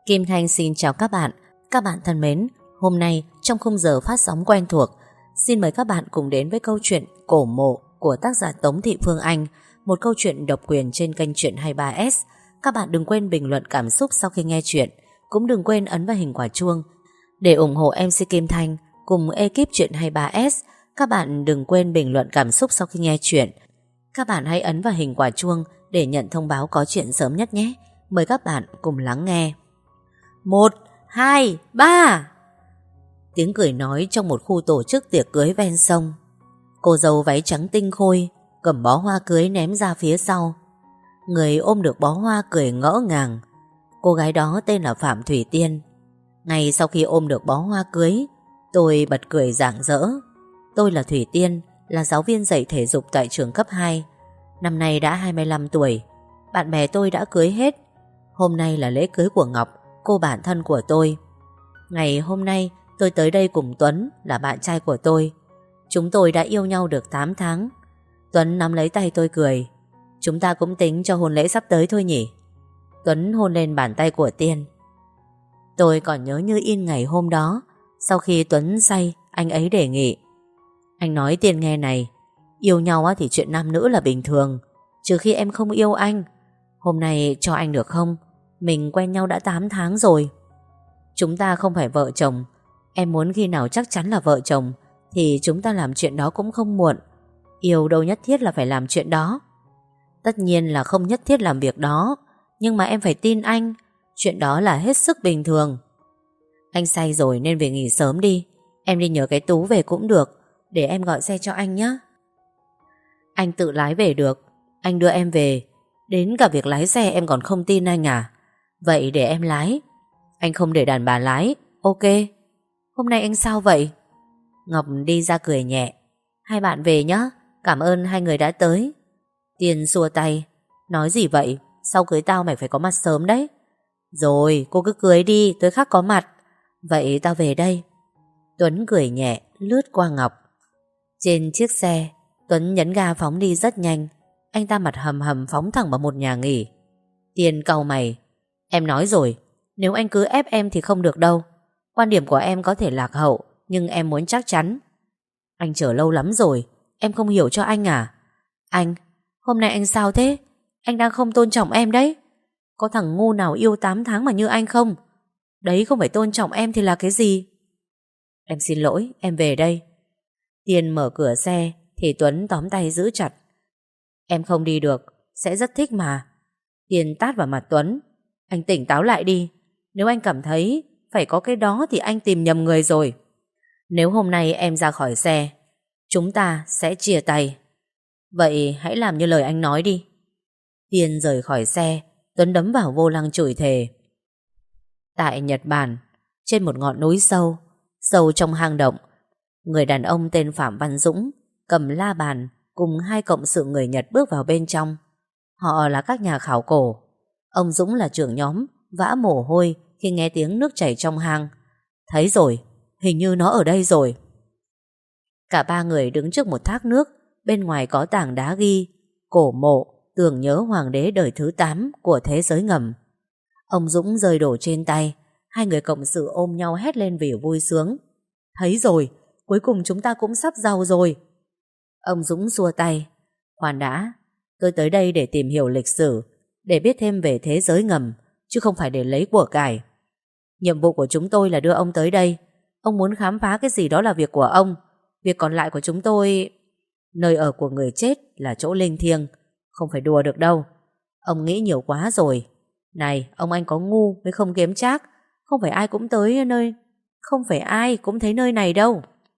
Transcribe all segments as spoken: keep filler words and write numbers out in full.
Kim Thanh xin chào các bạn. Các bạn thân mến, hôm nay trong khung giờ phát sóng quen thuộc, xin mời các bạn cùng đến với câu chuyện Cổ Mộ của tác giả Tống Thị Phương Anh, một câu chuyện độc quyền trên kênh Chuyện hai mươi ba ét. Các bạn đừng quên bình luận cảm xúc sau khi nghe chuyện, cũng đừng quên ấn vào hình quả chuông để ủng hộ em xê Kim Thanh cùng ekip Chuyện hai mươi ba ét. Các bạn đừng quên bình luận cảm xúc sau khi nghe chuyện. Các bạn hãy ấn vào hình quả chuông để nhận thông báo có chuyện sớm nhất nhé. Mời các bạn cùng lắng nghe. Một, hai, ba. Tiếng cười nói trong một khu tổ chức tiệc cưới ven sông. Cô dâu váy trắng tinh khôi cầm bó hoa cưới ném ra phía sau. Người ôm được bó hoa cười ngỡ ngàng. Cô gái đó tên là Phạm Thủy Tiên. Ngay sau khi ôm được bó hoa cưới, tôi bật cười rạng rỡ. Tôi là Thủy Tiên, là giáo viên dạy thể dục tại trường cấp hai. Năm nay đã hai mươi lăm tuổi. Bạn bè tôi đã cưới hết. Hôm nay là lễ cưới của Ngọc, cô bạn thân của tôi. Ngày hôm nay tôi tới đây cùng Tuấn, là bạn trai của tôi. Chúng tôi đã yêu nhau được tám tháng. Tuấn nắm lấy tay tôi cười. Chúng ta cũng tính cho hôn lễ sắp tới thôi nhỉ? Tuấn hôn lên bàn tay của Tiên. Tôi còn nhớ như in ngày hôm đó. Sau khi Tuấn say, anh ấy đề nghị. Anh nói Tiên nghe này, yêu nhau thì chuyện nam nữ là bình thường, trừ khi em không yêu anh. Hôm nay cho anh được không? Mình quen nhau đã tám tháng rồi. Chúng ta không phải vợ chồng. Em muốn khi nào chắc chắn là vợ chồng thì chúng ta làm chuyện đó cũng không muộn. Yêu đâu nhất thiết là phải làm chuyện đó. Tất nhiên là không nhất thiết làm việc đó, nhưng mà em phải tin anh. Chuyện đó là hết sức bình thường. Anh say rồi nên về nghỉ sớm đi. Em đi nhờ cái Tú về cũng được, để em gọi xe cho anh nhé. Anh tự lái về được. Anh đưa em về. Đến cả việc lái xe em còn không tin anh à? Vậy để em lái. Anh không để đàn bà lái. Ok. Hôm nay anh sao vậy? Ngọc đi ra cười nhẹ. Hai bạn về nhé. Cảm ơn hai người đã tới. Tiên xua tay. Nói gì vậy? Sau cưới tao mày phải có mặt sớm đấy. Rồi cô cứ cưới đi, tới khắc có mặt. Vậy tao về đây. Tuấn cười nhẹ lướt qua Ngọc. Trên chiếc xe, Tuấn nhấn ga phóng đi rất nhanh. Anh ta mặt hầm hầm phóng thẳng vào một nhà nghỉ. Tiên cau mày. Em nói rồi, nếu anh cứ ép em thì không được đâu. Quan điểm của em có thể lạc hậu, nhưng em muốn chắc chắn. Anh chờ lâu lắm rồi, em không hiểu cho anh à? Anh, hôm nay anh sao thế? Anh đang không tôn trọng em đấy. Có thằng ngu nào yêu tám tháng mà như anh không? Đấy không phải tôn trọng em thì là cái gì? Em xin lỗi, em về đây. Tiên mở cửa xe thì Tuấn tóm tay giữ chặt. Em không đi được, sẽ rất thích mà. Tiên tát vào mặt Tuấn. Anh tỉnh táo lại đi. Nếu anh cảm thấy phải có cái đó thì anh tìm nhầm người rồi. Nếu hôm nay em ra khỏi xe, chúng ta sẽ chia tay. Vậy hãy làm như lời anh nói đi. Tiên rời khỏi xe. Tuấn đấm vào vô lăng chửi thề. Tại Nhật Bản, trên một ngọn núi sâu, sâu trong hang động, người đàn ông tên Phạm Văn Dũng cầm la bàn cùng hai cộng sự người Nhật bước vào bên trong. Họ là các nhà khảo cổ. Ông Dũng là trưởng nhóm, vã mồ hôi khi nghe tiếng nước chảy trong hang. Thấy rồi, hình như nó ở đây rồi. Cả ba người đứng trước một thác nước. Bên ngoài có tảng đá ghi Cổ Mộ tưởng nhớ hoàng đế đời thứ tám của thế giới ngầm. Ông Dũng rơi đổ trên tay. Hai người cộng sự ôm nhau hét lên vì vui sướng. Thấy rồi, cuối cùng chúng ta cũng sắp giàu rồi. Ông Dũng xua tay. Khoan đã, tôi tới đây để tìm hiểu lịch sử, để biết thêm về thế giới ngầm, chứ không phải để lấy của cải. Nhiệm vụ của chúng tôi là đưa ông tới đây. Ông muốn khám phá cái gì đó là việc của ông. Việc còn lại của chúng tôi... Nơi ở của người chết là chỗ linh thiêng, không phải đùa được đâu. Ông nghĩ nhiều quá rồi. Này, ông anh có ngu mới không kiếm trác. Không phải ai cũng tới nơi Không phải ai cũng thấy nơi này đâu.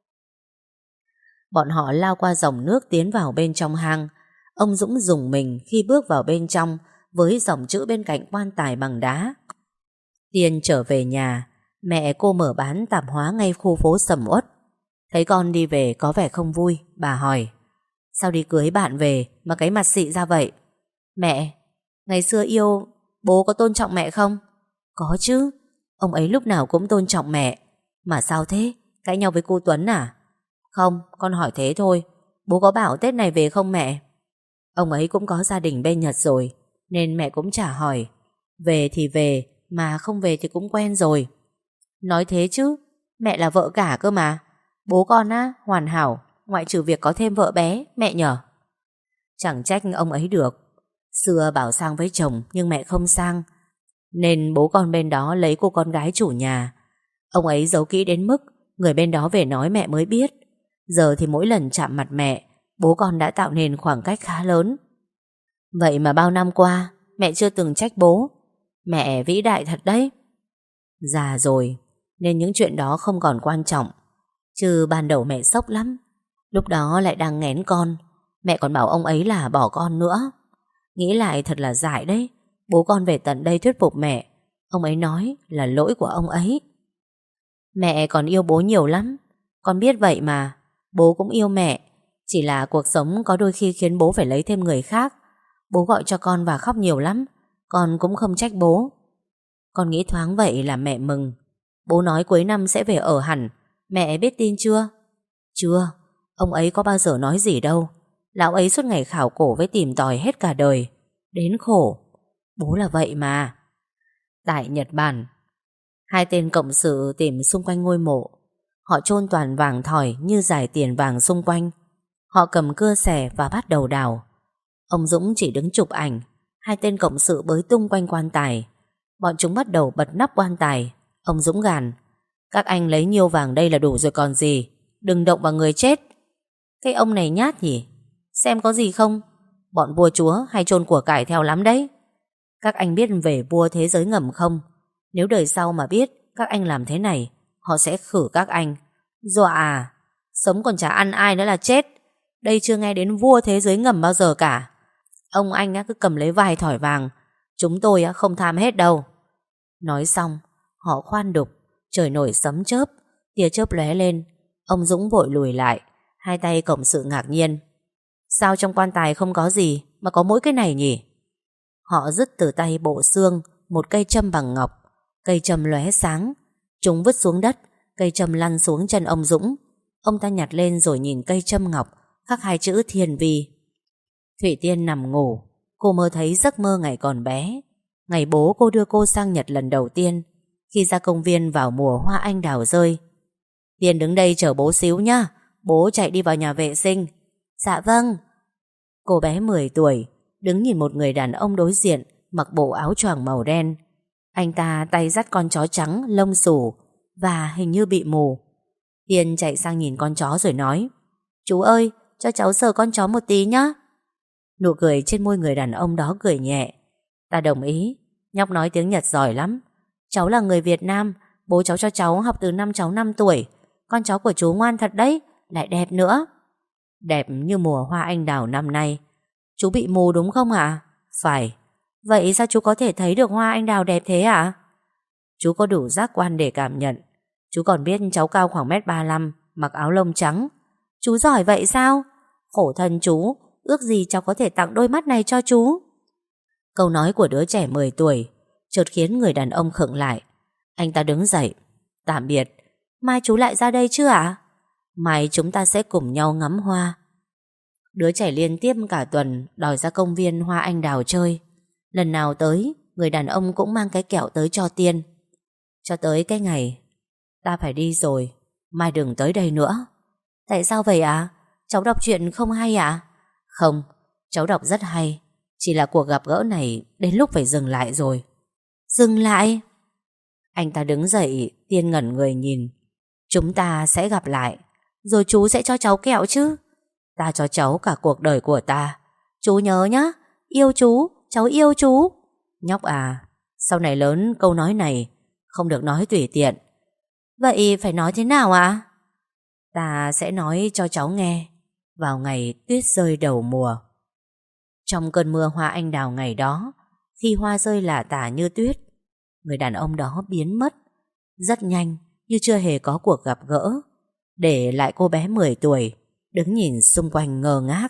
Bọn họ lao qua dòng nước tiến vào bên trong hang. Ông Dũng rùng mình khi bước vào bên trong với dòng chữ bên cạnh quan tài bằng đá. Tiên trở về nhà. Mẹ cô mở bán tạp hóa ngay khu phố sầm uất. Thấy con đi về có vẻ không vui. Bà hỏi: Sao đi cưới bạn về mà cái mặt xị ra vậy? Mẹ, ngày xưa yêu, bố có tôn trọng mẹ không? Có chứ, ông ấy lúc nào cũng tôn trọng mẹ. Mà sao thế? Cãi nhau với cô Tuấn à? Không, con hỏi thế thôi. Bố có bảo Tết này về không mẹ? Ông ấy cũng có gia đình bên Nhật rồi, nên mẹ cũng chả hỏi. Về thì về, mà không về thì cũng quen rồi. Nói thế chứ, mẹ là vợ cả cơ mà. Bố con á, hoàn hảo, ngoại trừ việc có thêm vợ bé, mẹ nhở. Chẳng trách ông ấy được. Xưa bảo sang với chồng nhưng mẹ không sang, nên bố con bên đó lấy cô con gái chủ nhà. Ông ấy giấu kỹ đến mức người bên đó về nói mẹ mới biết. Giờ thì mỗi lần chạm mặt mẹ, bố con đã tạo nên khoảng cách khá lớn. Vậy mà bao năm qua mẹ chưa từng trách bố. Mẹ vĩ đại thật đấy. Già rồi nên những chuyện đó không còn quan trọng. Chứ ban đầu mẹ sốc lắm. Lúc đó lại đang nghén con, mẹ còn bảo ông ấy là bỏ con nữa. Nghĩ lại thật là dại đấy. Bố con về tận đây thuyết phục mẹ, ông ấy nói là lỗi của ông ấy. Mẹ còn yêu bố nhiều lắm, con biết vậy mà. Bố cũng yêu mẹ, chỉ là cuộc sống có đôi khi khiến bố phải lấy thêm người khác. Bố gọi cho con và khóc nhiều lắm, con cũng không trách bố. Con nghĩ thoáng vậy là mẹ mừng. Bố nói cuối năm sẽ về ở hẳn, mẹ biết tin chưa? Chưa, ông ấy có bao giờ nói gì đâu. Lão ấy suốt ngày khảo cổ với tìm tòi hết cả đời. Đến khổ. Bố là vậy mà. Tại Nhật Bản, hai tên cộng sự tìm xung quanh ngôi mộ. Họ chôn toàn vàng thỏi như dải tiền vàng xung quanh. Họ cầm cưa xẻ và bắt đầu đào. Ông Dũng chỉ đứng chụp ảnh. Hai tên cộng sự bới tung quanh quan tài. Bọn chúng bắt đầu bật nắp quan tài. Ông Dũng gàn: các anh lấy nhiêu vàng đây là đủ rồi còn gì. Đừng động vào người chết. Cái ông này nhát nhỉ. Xem có gì không. Bọn vua chúa hay chôn của cải theo lắm đấy. Các anh biết về vua thế giới ngầm không? Nếu đời sau mà biết các anh làm thế này, họ sẽ khử các anh. Dọa à? Sống còn chả ăn ai nữa là chết. Đây chưa nghe đến vua thế giới ngầm bao giờ cả. Ông anh cứ cầm lấy vài thỏi vàng, chúng tôi không tham hết đâu. Nói xong, họ khoan đục. Trời nổi sấm chớp, tia chớp lóe lên. Ông Dũng vội lùi lại. Hai tay cộng sự ngạc nhiên: sao trong quan tài không có gì mà có mỗi cái này nhỉ? Họ dứt từ tay bộ xương một cây châm bằng ngọc. Cây châm lóe sáng. Chúng vứt xuống đất. Cây châm lăn xuống chân ông Dũng. Ông ta nhặt lên rồi nhìn cây châm ngọc khắc hai chữ Thiên Vi. Thủy Tiên nằm ngủ. Cô mơ thấy giấc mơ ngày còn bé. Ngày bố cô đưa cô sang Nhật lần đầu tiên, khi ra công viên vào mùa hoa anh đào rơi. Tiên đứng đây chờ bố xíu nhá, bố chạy đi vào nhà vệ sinh. Dạ vâng. Cô bé mười tuổi đứng nhìn một người đàn ông đối diện mặc bộ áo choàng màu đen. Anh ta tay dắt con chó trắng lông xù và hình như bị mù. Tiên chạy sang nhìn con chó rồi nói: chú ơi, cho cháu sờ con chó một tí nhá. Nụ cười trên môi người đàn ông đó cười nhẹ. Ta đồng ý, nhóc nói tiếng Nhật giỏi lắm. Cháu là người Việt Nam, bố cháu cho cháu học từ năm cháu năm tuổi. Con chó của chú ngoan thật đấy, lại đẹp nữa. Đẹp như mùa hoa anh đào năm nay. Chú bị mù đúng không ạ? Phải. Vậy sao chú có thể thấy được hoa anh đào đẹp thế ạ? Chú có đủ giác quan để cảm nhận. Chú còn biết cháu cao khoảng mét ba lăm, mặc áo lông trắng. Chú giỏi vậy sao? Khổ thân chú, ước gì cháu có thể tặng đôi mắt này cho chú. Câu nói của đứa trẻ mười tuổi chợt khiến người đàn ông khựng lại. Anh ta đứng dậy. Tạm biệt. Mai chú lại ra đây chứ ạ? Mai chúng ta sẽ cùng nhau ngắm hoa. Đứa trẻ liên tiếp cả tuần đòi ra công viên hoa anh đào chơi. Lần nào tới, người đàn ông cũng mang cái kẹo tới cho Tiên. Cho tới cái ngày ta phải đi rồi, mai đừng tới đây nữa. Tại sao vậy ạ? À? Cháu đọc truyện không hay ạ? À? Không, cháu đọc rất hay. Chỉ là cuộc gặp gỡ này đến lúc phải dừng lại rồi. Dừng lại? Anh ta đứng dậy. Tiên ngẩn người nhìn. Chúng ta sẽ gặp lại. Rồi chú sẽ cho cháu kẹo chứ? Ta cho cháu cả cuộc đời của ta. Chú nhớ nhá. Yêu chú, cháu yêu chú. Nhóc à, sau này lớn câu nói này không được nói tùy tiện. Vậy phải nói thế nào ạ? À? Ta sẽ nói cho cháu nghe vào ngày tuyết rơi đầu mùa. Trong cơn mưa hoa anh đào ngày đó, khi hoa rơi lả tả như tuyết, người đàn ông đó biến mất rất nhanh, như chưa hề có cuộc gặp gỡ, để lại cô bé mười tuổi đứng nhìn xung quanh ngơ ngác.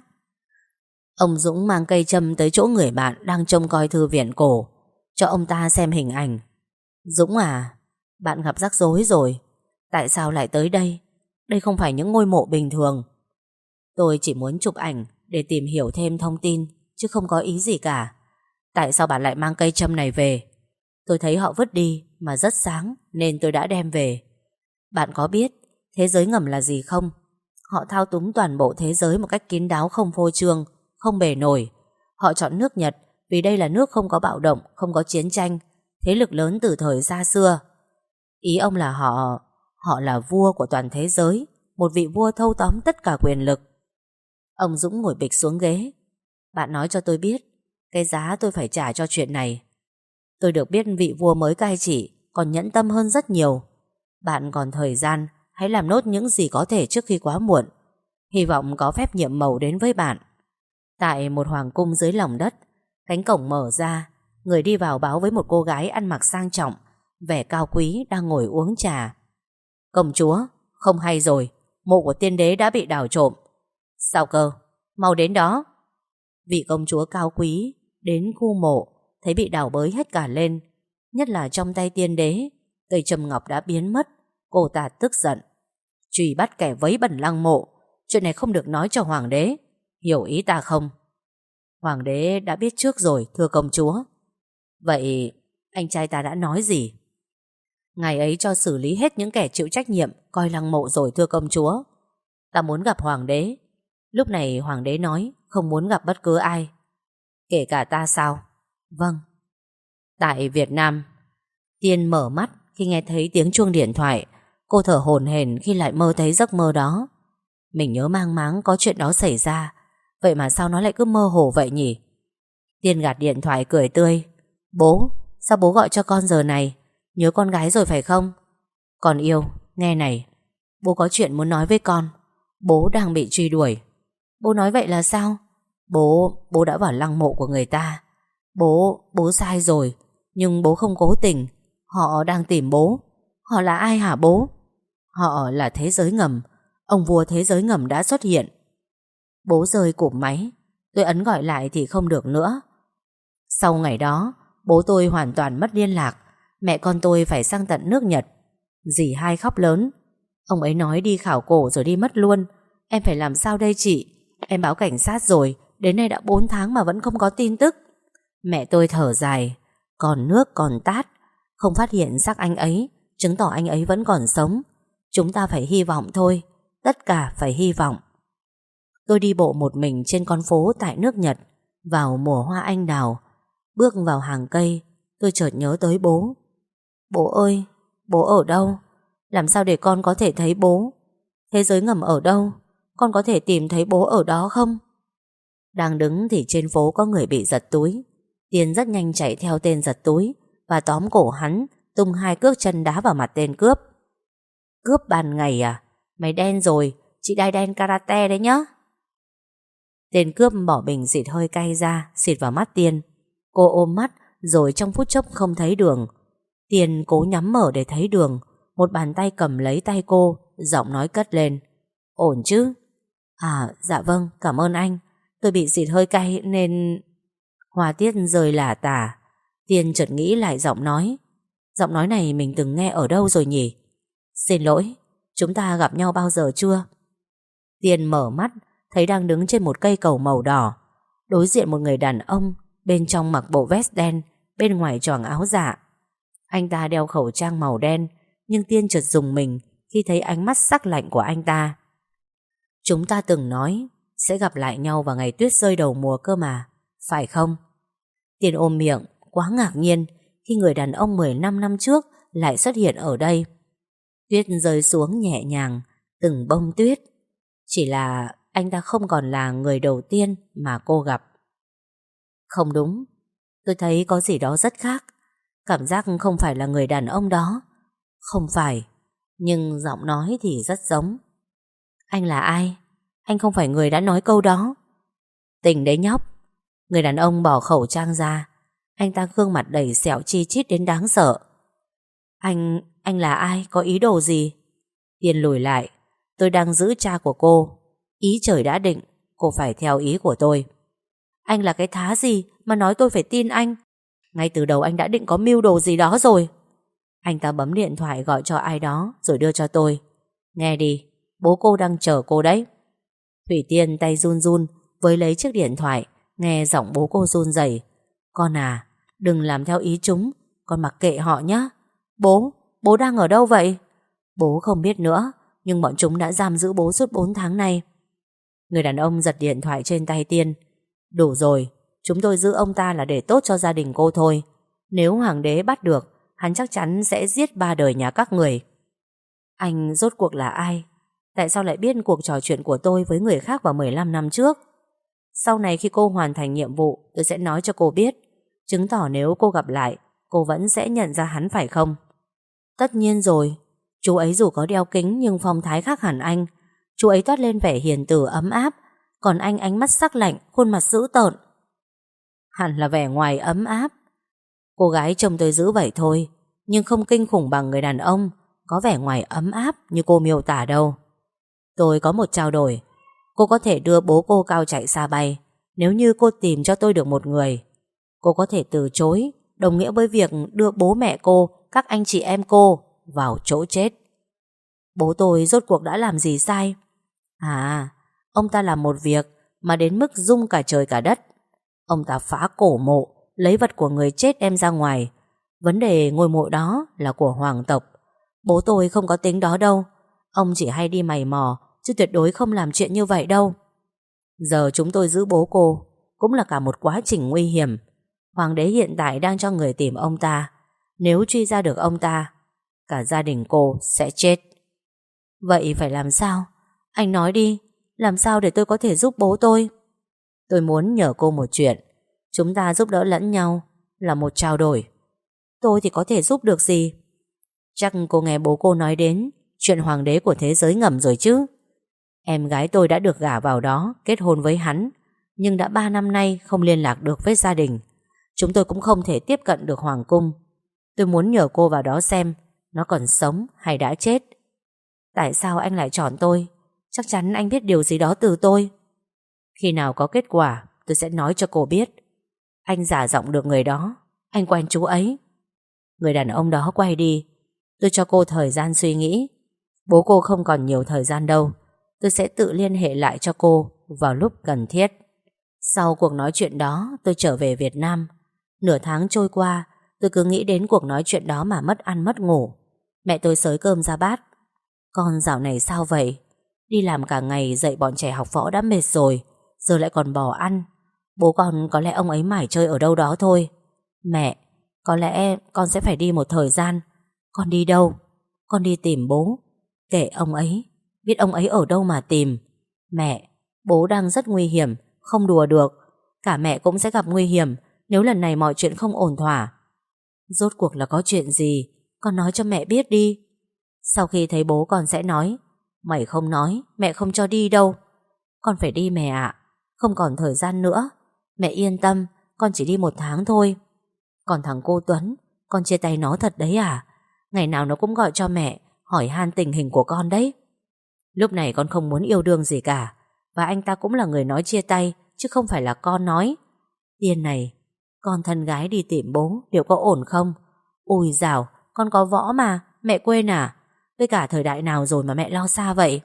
Ông Dũng mang cây châm tới chỗ người bạn đang trông coi thư viện cổ, cho ông ta xem hình ảnh. Dũng à, bạn gặp rắc rối rồi. Tại sao lại tới đây? Đây không phải những ngôi mộ bình thường. Tôi chỉ muốn chụp ảnh để tìm hiểu thêm thông tin, chứ không có ý gì cả. Tại sao bạn lại mang cây châm này về? Tôi thấy họ vứt đi mà rất sáng nên tôi đã đem về. Bạn có biết thế giới ngầm là gì không? Họ thao túng toàn bộ thế giới một cách kín đáo, không phô trương, không bề nổi. Họ chọn nước Nhật vì đây là nước không có bạo động, không có chiến tranh, thế lực lớn từ thời xa xưa. Ý ông là họ Họ là vua của toàn thế giới, một vị vua thâu tóm tất cả quyền lực. Ông Dũng ngồi bịch xuống ghế. Bạn nói cho tôi biết cái giá tôi phải trả cho chuyện này. Tôi được biết vị vua mới cai trị còn nhẫn tâm hơn rất nhiều. Bạn còn thời gian, hãy làm nốt những gì có thể trước khi quá muộn. Hy vọng có phép nhiệm màu đến với bạn. Tại một hoàng cung dưới lòng đất, cánh cổng mở ra, người đi vào báo với một cô gái ăn mặc sang trọng, vẻ cao quý đang ngồi uống trà. Công chúa, không hay rồi, mộ của tiên đế đã bị đào trộm. Sao cơ? Mau đến đó. Vị công chúa cao quý đến khu mộ, thấy bị đào bới hết cả lên, nhất là trong tay tiên đế, cây trầm ngọc đã biến mất. Cô ta tức giận: truy bắt kẻ vấy bẩn lăng mộ, chuyện này không được nói cho hoàng đế, hiểu ý ta không? Hoàng đế đã biết trước rồi, thưa công chúa. Vậy anh trai ta đã nói gì? Ngày ấy cho xử lý hết những kẻ chịu trách nhiệm coi lăng mộ rồi, thưa công chúa. Ta muốn gặp hoàng đế. Lúc này hoàng đế nói không muốn gặp bất cứ ai. Kể cả ta sao? Vâng. Tại Việt Nam, Tiên mở mắt khi nghe thấy tiếng chuông điện thoại. Cô thở hổn hển khi lại mơ thấy giấc mơ đó. Mình nhớ mang máng có chuyện đó xảy ra, vậy mà sao nó lại cứ mơ hồ vậy nhỉ? Tiên gạt điện thoại cười tươi. Bố, sao bố gọi cho con giờ này? Nhớ con gái rồi phải không? Con yêu, nghe này, bố có chuyện muốn nói với con. Bố đang bị truy đuổi. Bố nói vậy là sao? Bố, bố đã vào lăng mộ của người ta. Bố, bố sai rồi, nhưng bố không cố tình. Họ đang tìm bố. Họ là ai hả bố? Họ là thế giới ngầm. Ông vua thế giới ngầm đã xuất hiện. Bố rơi cụm máy. Tôi ấn gọi lại thì không được nữa. Sau ngày đó, bố tôi hoàn toàn mất liên lạc. Mẹ con tôi phải sang tận nước Nhật. Dì hai khóc lớn. Ông ấy nói đi khảo cổ rồi đi mất luôn. Em phải làm sao đây chị? Em báo cảnh sát rồi, đến nay đã bốn tháng mà vẫn không có tin tức. Mẹ tôi thở dài. Còn nước còn tát. Không phát hiện xác anh ấy, chứng tỏ anh ấy vẫn còn sống. Chúng ta phải hy vọng thôi. Tất cả phải hy vọng. Tôi đi bộ một mình trên con phố tại nước Nhật vào mùa hoa anh đào. Bước vào hàng cây, tôi chợt nhớ tới bố. Bố ơi, bố ở đâu? Làm sao để con có thể thấy bố? Thế giới ngầm ở đâu? Con có thể tìm thấy bố ở đó không? Đang đứng thì trên phố có người bị giật túi. Tiên rất nhanh chạy theo tên giật túi và tóm cổ hắn, tung hai cước chân đá vào mặt tên cướp. Cướp ban ngày à? Mày đen rồi, chị đai đen karate đấy nhá. Tên cướp bỏ bình xịt hơi cay ra, xịt vào mắt Tiên. Cô ôm mắt rồi trong phút chốc không thấy đường. Tiên cố nhắm mở để thấy đường. Một bàn tay cầm lấy tay cô, giọng nói cất lên. Ổn chứ? À dạ vâng, cảm ơn anh. Tôi bị xịt hơi cay nên... Hoa tiết rơi lả tả. Tiên chợt nghĩ lại giọng nói. Giọng nói này mình từng nghe ở đâu rồi nhỉ? Xin lỗi, chúng ta gặp nhau bao giờ chưa? Tiên mở mắt, thấy đang đứng trên một cây cầu màu đỏ. Đối diện một người đàn ông, bên trong mặc bộ vest đen, bên ngoài choàng áo dạ. Anh ta đeo khẩu trang màu đen, nhưng Tiên chợt rùng mình khi thấy ánh mắt sắc lạnh của anh ta. Chúng ta từng nói sẽ gặp lại nhau vào ngày tuyết rơi đầu mùa cơ mà, phải không? Tiên ôm miệng, quá ngạc nhiên khi người đàn ông mười lăm năm trước lại xuất hiện ở đây. Tuyết rơi xuống nhẹ nhàng, từng bông tuyết. Chỉ là anh ta không còn là người đầu tiên mà cô gặp. Không đúng, tôi thấy có gì đó rất khác. Cảm giác không phải là người đàn ông đó. Không phải, nhưng giọng nói thì rất giống. Anh là ai? Anh không phải người đã nói câu đó. Tình đấy nhóc. Người đàn ông bỏ khẩu trang ra. Anh ta gương mặt đầy sẹo chi chít đến đáng sợ. Anh, anh là ai? Có ý đồ gì? Tiên lùi lại. Tôi đang giữ cha của cô. Ý trời đã định, cô phải theo ý của tôi. Anh là cái thá gì mà nói tôi phải tin anh? Ngay từ đầu anh đã định có mưu đồ gì đó rồi. Anh ta bấm điện thoại gọi cho ai đó rồi đưa cho tôi. Nghe đi, bố cô đang chờ cô đấy. Thủy Tiên tay run run với lấy chiếc điện thoại. Nghe giọng bố cô run rẩy. Con à, đừng làm theo ý chúng. con mặc kệ họ nhé. Bố, bố đang ở đâu vậy? Bố không biết nữa, nhưng bọn chúng đã giam giữ bố suốt bốn tháng nay. Người đàn ông giật điện thoại trên tay Tiên. Đủ rồi, chúng tôi giữ ông ta là để tốt cho gia đình cô thôi. Nếu hoàng đế bắt được, hắn chắc chắn sẽ giết ba đời nhà các người. Anh rốt cuộc là ai? Tại sao lại biết cuộc trò chuyện của tôi với người khác vào mười lăm năm trước? Sau này khi cô hoàn thành nhiệm vụ, tôi sẽ nói cho cô biết, chứng tỏ nếu cô gặp lại, cô vẫn sẽ nhận ra hắn phải không? Tất nhiên rồi. Chú ấy dù có đeo kính nhưng phong thái khác hẳn anh. Chú ấy toát lên vẻ hiền từ ấm áp, còn anh ánh mắt sắc lạnh, khuôn mặt dữ tợn. Hẳn là vẻ ngoài ấm áp. Cô gái trông tôi dữ vậy thôi, nhưng không kinh khủng bằng người đàn ông có vẻ ngoài ấm áp như cô miêu tả đâu. Tôi có một trao đổi. Cô có thể đưa bố cô cao chạy xa bay nếu như cô tìm cho tôi được một người. Cô có thể từ chối, đồng nghĩa với việc đưa bố mẹ cô, các anh chị em cô vào chỗ chết. Bố tôi rốt cuộc đã làm gì sai? À, ông ta làm một việc mà đến mức rung cả trời cả đất. Ông ta phá cổ mộ, lấy vật của người chết đem ra ngoài. Vấn đề ngôi mộ đó là của hoàng tộc. Bố tôi không có tính đó đâu. Ông chỉ hay đi mày mò, chứ tuyệt đối không làm chuyện như vậy đâu. Giờ chúng tôi giữ bố cô cũng là cả một quá trình nguy hiểm. Hoàng đế hiện tại đang cho người tìm ông ta. Nếu truy ra được ông ta, cả gia đình cô sẽ chết. Vậy phải làm sao? Anh nói đi, làm sao để tôi có thể giúp bố tôi? Tôi muốn nhờ cô một chuyện. Chúng ta giúp đỡ lẫn nhau, là một trao đổi. Tôi thì có thể giúp được gì? Chắc cô nghe bố cô nói đến chuyện hoàng đế của thế giới ngầm rồi chứ. Em gái tôi đã được gả vào đó, kết hôn với hắn, nhưng đã ba năm nay không liên lạc được với gia đình. Chúng tôi cũng không thể tiếp cận được hoàng cung. Tôi muốn nhờ cô vào đó xem nó còn sống hay đã chết. Tại sao anh lại chọn tôi? Chắc chắn anh biết điều gì đó từ tôi. Khi nào có kết quả, tôi sẽ nói cho cô biết. Anh giả giọng được người đó. Anh quen chú ấy. Người đàn ông đó quay đi. Tôi cho cô thời gian suy nghĩ. Bố cô không còn nhiều thời gian đâu. Tôi sẽ tự liên hệ lại cho cô vào lúc cần thiết. Sau cuộc nói chuyện đó, tôi trở về Việt Nam. Nửa tháng trôi qua, tôi cứ nghĩ đến cuộc nói chuyện đó mà mất ăn mất ngủ. Mẹ tôi xới cơm ra bát. Con dạo này sao vậy? Đi làm cả ngày dạy bọn trẻ học võ đã mệt rồi, giờ lại còn bỏ ăn. Bố con có lẽ ông ấy mải chơi ở đâu đó thôi. Mẹ, có lẽ con sẽ phải đi một thời gian. Con đi đâu? Con đi tìm bố. Kể ông ấy, biết ông ấy ở đâu mà tìm. Mẹ, bố đang rất nguy hiểm, không đùa được. Cả mẹ cũng sẽ gặp nguy hiểm nếu lần này mọi chuyện không ổn thỏa. Rốt cuộc là có chuyện gì? Con nói cho mẹ biết đi. Sau khi thấy bố con sẽ nói. Mày không nói, mẹ không cho đi đâu. Con phải đi mẹ ạ. Không còn thời gian nữa. Mẹ yên tâm, con chỉ đi một tháng thôi. Còn thằng cô Tuấn, con chia tay nó thật đấy à? Ngày nào nó cũng gọi cho mẹ, hỏi han tình hình của con đấy. Lúc này con không muốn yêu đương gì cả. Và anh ta cũng là người nói chia tay, chứ không phải là con nói. Tiên này, con thân gái đi tìm bố, liệu có ổn không? Ui dào, con có võ mà, mẹ quên à? Với cả thời đại nào rồi mà mẹ lo xa vậy?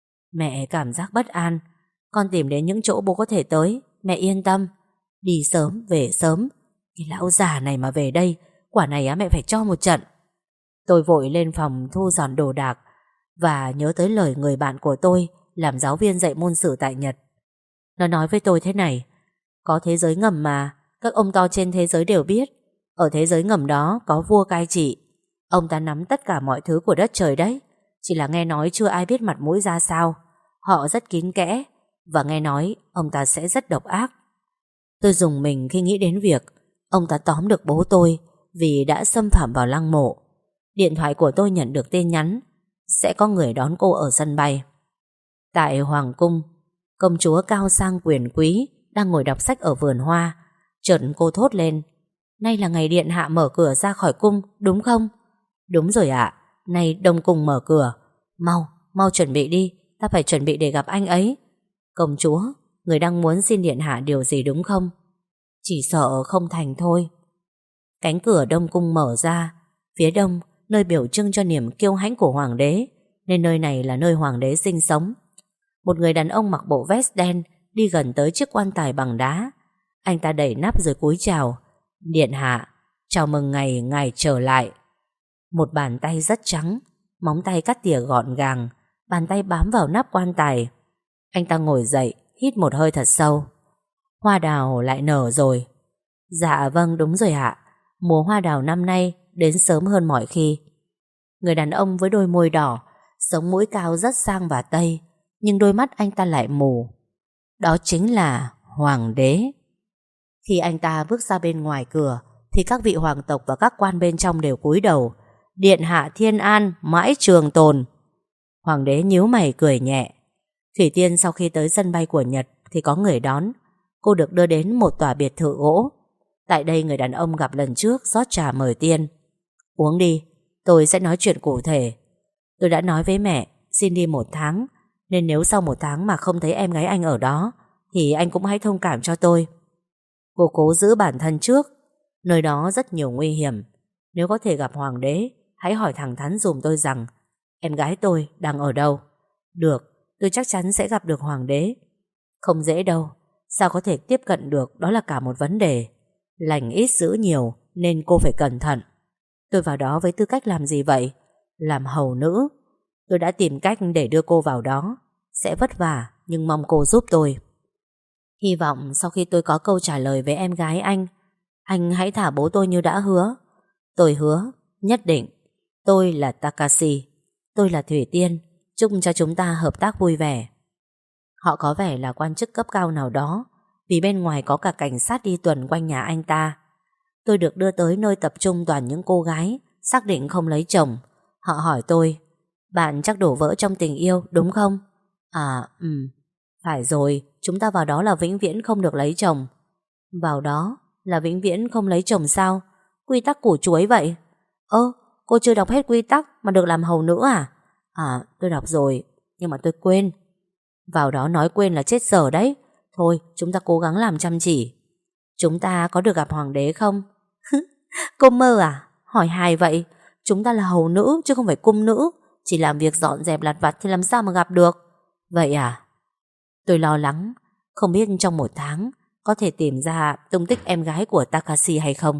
Mẹ cảm giác bất an. Con tìm đến những chỗ bố có thể tới. Mẹ yên tâm. Đi sớm, về sớm. Cái lão già này mà về đây, quả này á mẹ phải cho một trận. Tôi vội lên phòng thu dọn đồ đạc và nhớ tới lời người bạn của tôi làm giáo viên dạy môn sử tại Nhật. Nó nói với tôi thế này: có thế giới ngầm mà, các ông to trên thế giới đều biết. Ở thế giới ngầm đó có vua cai trị. Ông ta nắm tất cả mọi thứ của đất trời đấy. Chỉ là nghe nói chưa ai biết mặt mũi ra sao. Họ rất kín kẽ. Và nghe nói ông ta sẽ rất độc ác. Tôi rùng mình khi nghĩ đến việc ông ta tóm được bố tôi vì đã xâm phạm vào lăng mộ. Điện thoại của tôi nhận được tin nhắn sẽ có người đón cô ở sân bay. Tại Hoàng cung, công chúa cao sang quyền quý đang ngồi đọc sách ở vườn hoa. Chợt cô thốt lên: nay là ngày điện hạ mở cửa ra khỏi cung, đúng không? Đúng rồi ạ, nay đông cung mở cửa. Mau, mau chuẩn bị đi, ta phải chuẩn bị để gặp anh ấy. Công chúa, người đang muốn xin điện hạ điều gì đúng không? Chỉ sợ không thành thôi. Cánh cửa đông cung mở ra. Phía đông, nơi biểu trưng cho niềm kiêu hãnh của hoàng đế, nên nơi này là nơi hoàng đế sinh sống. Một người đàn ông mặc bộ vest đen đi gần tới chiếc quan tài bằng đá. Anh ta đẩy nắp rồi cúi chào: điện hạ, Chào mừng ngày ngài trở lại. Một bàn tay rất trắng, móng tay cắt tỉa gọn gàng, bàn tay bám vào nắp quan tài. Anh ta ngồi dậy, hít một hơi thật sâu. Hoa đào lại nở rồi. Dạ vâng, đúng rồi ạ. Mùa hoa đào năm nay đến sớm hơn mọi khi. Người đàn ông với đôi môi đỏ, sống mũi cao rất sang và tây, nhưng đôi mắt anh ta lại mù. Đó chính là hoàng đế. Khi anh ta bước ra bên ngoài cửa thì các vị hoàng tộc và các quan bên trong đều cúi đầu. Điện hạ thiên an, mãi trường tồn. Hoàng đế nhíu mày cười nhẹ. Thủy Tiên sau khi tới sân bay của Nhật thì có người đón. Cô được đưa đến một tòa biệt thự gỗ. Tại đây người đàn ông gặp lần trước rót trà mời Tiên. Uống đi, tôi sẽ nói chuyện cụ thể. Tôi đã nói với mẹ xin đi một tháng, nên nếu sau một tháng mà không thấy em gái anh ở đó thì anh cũng hãy thông cảm cho tôi. Cô cố giữ bản thân trước. Nơi đó rất nhiều nguy hiểm. Nếu có thể gặp hoàng đế, hãy hỏi thẳng thắn dùm tôi rằng em gái tôi đang ở đâu. Được, tôi chắc chắn sẽ gặp được hoàng đế. Không dễ đâu. Sao có thể tiếp cận được, đó là cả một vấn đề. Lành ít giữ nhiều, nên cô phải cẩn thận. Tôi vào đó với tư cách làm gì vậy? Làm hầu nữ. Tôi đã tìm cách để đưa cô vào đó. Sẽ vất vả, nhưng mong cô giúp tôi. Hy vọng sau khi tôi có câu trả lời về em gái anh, anh hãy thả bố tôi như đã hứa. Tôi hứa, nhất định. Tôi là Takashi. Tôi là Thủy Tiên. Chúc cho chúng ta hợp tác vui vẻ. Họ có vẻ là quan chức cấp cao nào đó, vì bên ngoài có cả cảnh sát đi tuần quanh nhà anh ta. Tôi được đưa tới nơi tập trung toàn những cô gái xác định không lấy chồng. Họ hỏi tôi, bạn chắc đổ vỡ trong tình yêu đúng không? À, ừ, phải rồi, chúng ta vào đó là vĩnh viễn không được lấy chồng. Vào đó là vĩnh viễn không lấy chồng sao? Quy tắc củ chuối vậy. Ơ, cô chưa đọc hết quy tắc mà được làm hầu nữ à? À, tôi đọc rồi, nhưng mà tôi quên. Vào đó nói quên là chết dở đấy. Thôi, chúng ta cố gắng làm chăm chỉ. Chúng ta có được gặp hoàng đế không? Cô mơ à? Hỏi hài vậy. Chúng ta là hầu nữ chứ không phải cung nữ. Chỉ làm việc dọn dẹp lặt vặt thì làm sao mà gặp được. Vậy à? Tôi lo lắng, không biết trong một tháng có thể tìm ra tung tích em gái của Takashi hay không.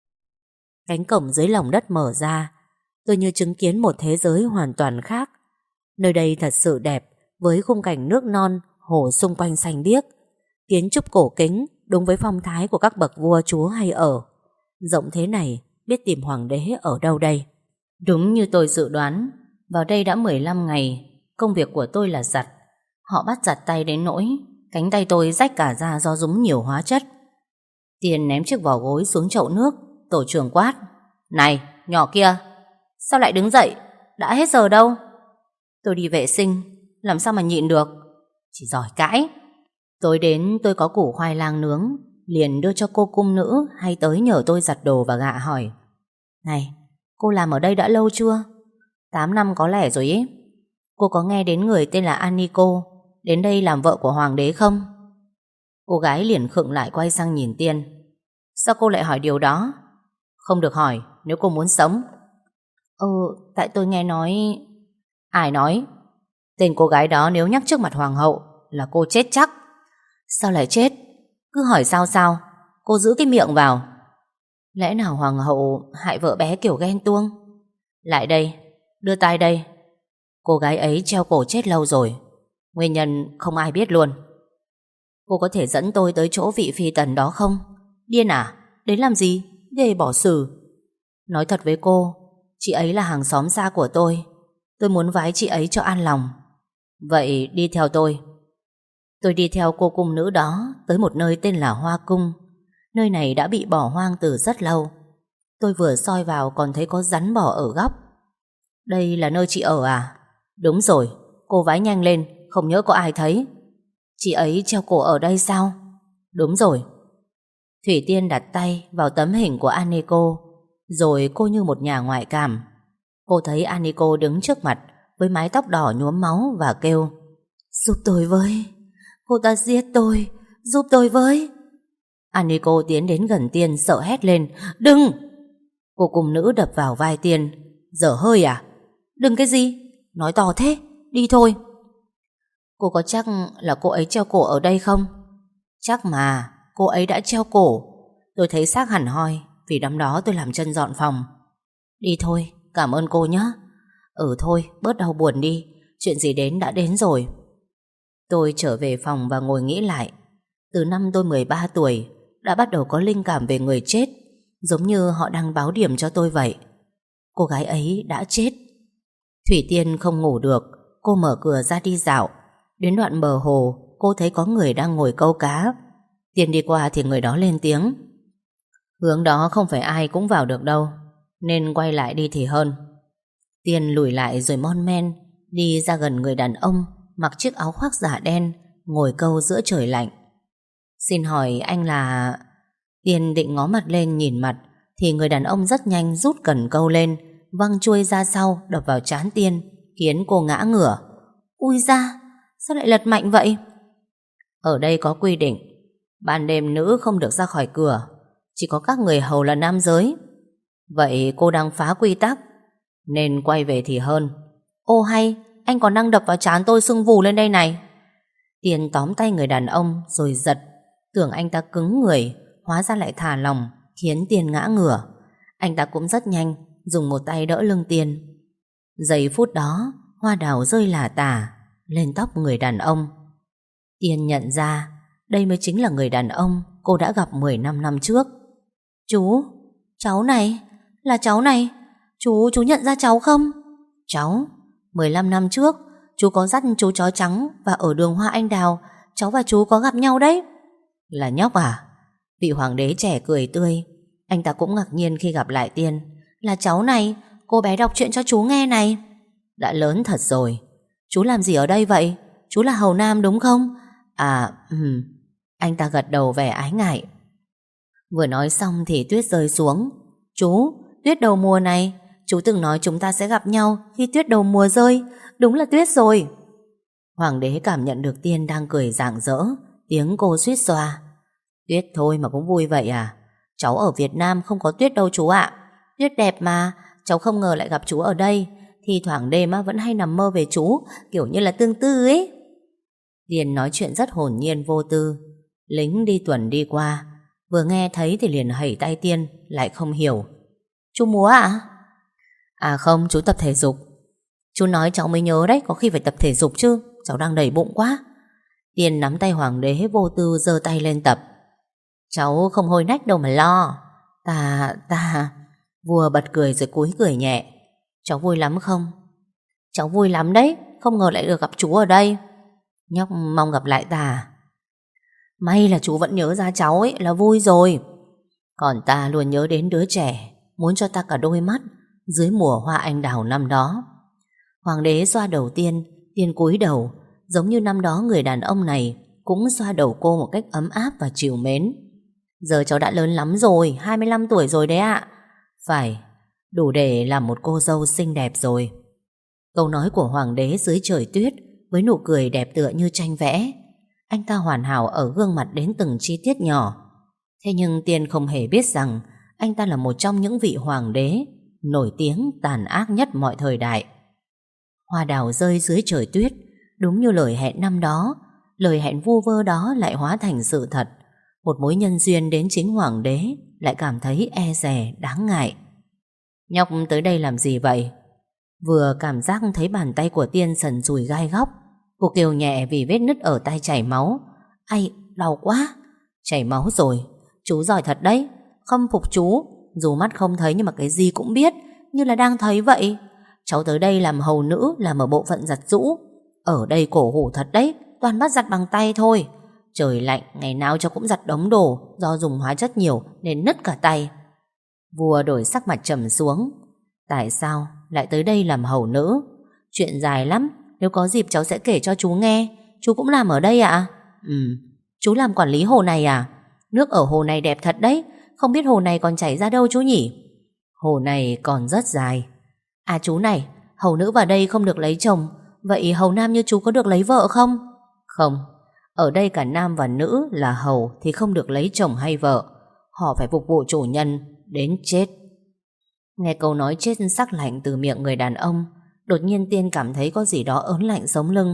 Cánh cổng dưới lòng đất mở ra. Tôi như chứng kiến một thế giới hoàn toàn khác. Nơi đây thật sự đẹp, với khung cảnh nước non, hồ xung quanh xanh biếc, kiến trúc cổ kính đúng với phong thái của các bậc vua chúa hay ở. Rộng thế này, biết tìm hoàng đế ở đâu đây? Đúng như tôi dự đoán, vào đây đã mười lăm ngày. Công việc của tôi là giặt. Họ bắt giặt tay đến nỗi cánh tay tôi rách cả ra do dúng nhiều hóa chất. Tiền ném chiếc vỏ gối xuống chậu nước. Tổ trưởng quát, này, nhỏ kia, sao lại đứng dậy? Đã hết giờ đâu? Tôi đi vệ sinh, làm sao mà nhịn được? Chỉ giỏi cãi. Tối đến tôi có củ khoai lang nướng, liền đưa cho cô cung nữ hay tới nhờ tôi giặt đồ và gạ hỏi, này, cô làm ở đây đã lâu chưa? Tám năm có lẽ rồi ấy. Cô có nghe đến người tên là Aniko đến đây làm vợ của hoàng đế không? Cô gái liền khựng lại quay sang nhìn Tiên. Sao cô lại hỏi điều đó? Không được hỏi nếu cô muốn sống. Ừ, tại tôi nghe nói... Ai nói? Tên cô gái đó nếu nhắc trước mặt hoàng hậu là cô chết chắc. Sao lại chết? Cứ hỏi sao sao. Cô giữ cái miệng vào. Lẽ nào hoàng hậu hại vợ bé kiểu ghen tuông? Lại đây, đưa tay đây. Cô gái ấy treo cổ chết lâu rồi. Nguyên nhân không ai biết luôn. Cô có thể dẫn tôi tới chỗ vị phi tần đó không? Điên à? Đến làm gì? Ghê bỏ xử. Nói thật với cô, chị ấy là hàng xóm xa của tôi. Tôi muốn vái chị ấy cho an lòng. Vậy đi theo tôi. Tôi đi theo cô cung nữ đó tới một nơi tên là Hoa Cung. Nơi này đã bị bỏ hoang từ rất lâu. Tôi vừa soi vào còn thấy có rắn bò ở góc. Đây là nơi chị ở à? Đúng rồi, cô vái nhanh lên, không nhớ có ai thấy. Chị ấy treo cổ ở đây sao? Đúng rồi. Thủy Tiên đặt tay vào tấm hình của Aniko, rồi cô như một nhà ngoại cảm. Cô thấy Aniko đứng trước mặt với mái tóc đỏ nhuốm máu và kêu, giúp tôi với, cô ta giết tôi, giúp tôi với. Aniko tiến đến gần Tiên sợ hét lên, đừng! Cô cung nữ đập vào vai Tiên, dở hơi à? Đừng cái gì? Nói to thế, đi thôi. Cô có chắc là cô ấy treo cổ ở đây không? Chắc mà, cô ấy đã treo cổ. Tôi thấy xác hẳn hoi, Vì năm đó tôi làm chân dọn phòng. Đi thôi, cảm ơn cô nhé. Ừ thôi, bớt đau buồn đi. Chuyện gì đến đã đến rồi. Tôi trở về phòng và ngồi nghĩ lại. Từ năm tôi mười ba tuổi đã bắt đầu có linh cảm về người chết, giống như họ đang báo điểm cho tôi vậy. Cô gái ấy đã chết. Thủy Tiên không ngủ được. Cô mở cửa ra đi dạo. Đến đoạn bờ hồ, cô thấy có người đang ngồi câu cá. Tiên đi qua thì người đó lên tiếng: hướng đó không phải ai cũng vào được đâu, nên quay lại đi thì hơn. Tiên lùi lại rồi mon men đi ra gần người đàn ông mặc chiếc áo khoác giả đen, ngồi câu giữa trời lạnh. Xin hỏi anh là... Tiên định ngó mặt lên nhìn mặt thì người đàn ông rất nhanh rút cần câu lên, văng chuôi ra sau đập vào trán Tiên, khiến cô ngã ngửa. Ui da, sao lại lật mạnh vậy? Ở đây có quy định, ban đêm nữ không được ra khỏi cửa, chỉ có các người hầu là nam giới. Vậy cô đang phá quy tắc, nên quay về thì hơn. Ô hay, anh còn đang đập vào trán tôi sưng vù lên đây này. Tiên tóm tay người đàn ông rồi giật, tưởng anh ta cứng người, hóa ra lại thả lỏng, khiến Tiên ngã ngửa. Anh ta cũng rất nhanh, dùng một tay đỡ lưng Tiên. Giây phút đó, hoa đào rơi lả tả lên tóc người đàn ông. Tiên nhận ra đây mới chính là người đàn ông cô đã gặp mười lăm năm trước. Chú, cháu này, là cháu này. Chú, chú nhận ra cháu không? Cháu, mười lăm năm trước chú có dắt chú chó trắng và ở đường Hoa Anh Đào cháu và chú có gặp nhau đấy. Là nhóc à? Vị hoàng đế trẻ cười tươi. Anh ta cũng ngạc nhiên khi gặp lại Tiên. Là cháu này, cô bé đọc chuyện cho chú nghe này. Đã lớn thật rồi. Chú làm gì ở đây vậy? Chú là hầu nam đúng không? À, ừm. Anh ta gật đầu vẻ ái ngại. Vừa nói xong thì tuyết rơi xuống. Chú, tuyết đầu mùa này. Chú từng nói chúng ta sẽ gặp nhau khi tuyết đầu mùa rơi. Đúng là tuyết rồi. Hoàng đế cảm nhận được Tiên đang cười rạng rỡ. Tiếng cô suýt xoa. Tuyết thôi mà cũng vui vậy à? Cháu ở Việt Nam không có tuyết đâu chú ạ. Tuyết đẹp mà. Cháu không ngờ lại gặp chú ở đây. Thì thoảng đêm á vẫn hay nằm mơ về chú, kiểu như là tương tư ấy. Tiên nói chuyện rất hồn nhiên vô tư. Lính đi tuần đi qua, vừa nghe thấy thì liền hẩy tay Tiên, lại không hiểu. Chú múa ạ? À không, chú tập thể dục. Chú nói cháu mới nhớ đấy, có khi phải tập thể dục chứ, cháu đang đầy bụng quá. Tiên nắm tay hoàng đế vô tư giơ tay lên tập. Cháu không hôi nách đâu mà lo. Ta, ta... Vua bật cười rồi cúi cười nhẹ. Cháu vui lắm không? Cháu vui lắm đấy, không ngờ lại được gặp chú ở đây. Nhóc mong gặp lại ta. May là chú vẫn nhớ ra cháu ấy là vui rồi. Còn ta luôn nhớ đến đứa trẻ muốn cho ta cả đôi mắt dưới mùa hoa anh đào năm đó. Hoàng đế xoa đầu Tiên. Tiên cúi đầu, giống như năm đó người đàn ông này cũng xoa đầu cô một cách ấm áp và trìu mến. Giờ cháu đã lớn lắm rồi, hai mươi lăm tuổi rồi đấy ạ. Phải, đủ để làm một cô dâu xinh đẹp rồi. Câu nói của hoàng đế dưới trời tuyết, với nụ cười đẹp tựa như tranh vẽ. Anh ta hoàn hảo ở gương mặt đến từng chi tiết nhỏ. Thế nhưng Tiên không hề biết rằng anh ta là một trong những vị hoàng đế nổi tiếng tàn ác nhất mọi thời đại. Hoa đào rơi dưới trời tuyết, đúng như lời hẹn năm đó. Lời hẹn vu vơ đó lại hóa thành sự thật. Một mối nhân duyên đến chính hoàng đế lại cảm thấy e dè đáng ngại. Nhóc tới đây làm gì vậy? Vừa cảm giác thấy bàn tay của Tiên sần sùi gai góc, cô kêu nhẹ vì vết nứt ở tay chảy máu. Ai, đau quá. Chảy máu rồi. Chú giỏi thật đấy. Khâm phục chú. Dù mắt không thấy nhưng mà cái gì cũng biết, như là đang thấy vậy. Cháu tới đây làm hầu nữ, làm ở bộ phận giặt giũ. Ở đây cổ hủ thật đấy, toàn bắt giặt bằng tay thôi. Trời lạnh, ngày nào cháu cũng giặt đống đồ, do dùng hóa chất nhiều nên nứt cả tay. Vua đổi sắc mặt trầm xuống. Tại sao lại tới đây làm hầu nữ? Chuyện dài lắm, nếu có dịp cháu sẽ kể cho chú nghe. Chú cũng làm ở đây ạ? Ừ, chú làm quản lý hồ này à? Nước ở hồ này đẹp thật đấy. Không biết hồ này còn chảy ra đâu chú nhỉ? Hồ này còn rất dài. À chú này, hầu nữ vào đây không được lấy chồng. Vậy hầu nam như chú có được lấy vợ không? Không, ở đây cả nam và nữ là hầu thì không được lấy chồng hay vợ. Họ phải phục vụ chủ nhân đến chết. Nghe câu nói chết sắc lạnh từ miệng người đàn ông, đột nhiên Tiên cảm thấy có gì đó ớn lạnh sống lưng.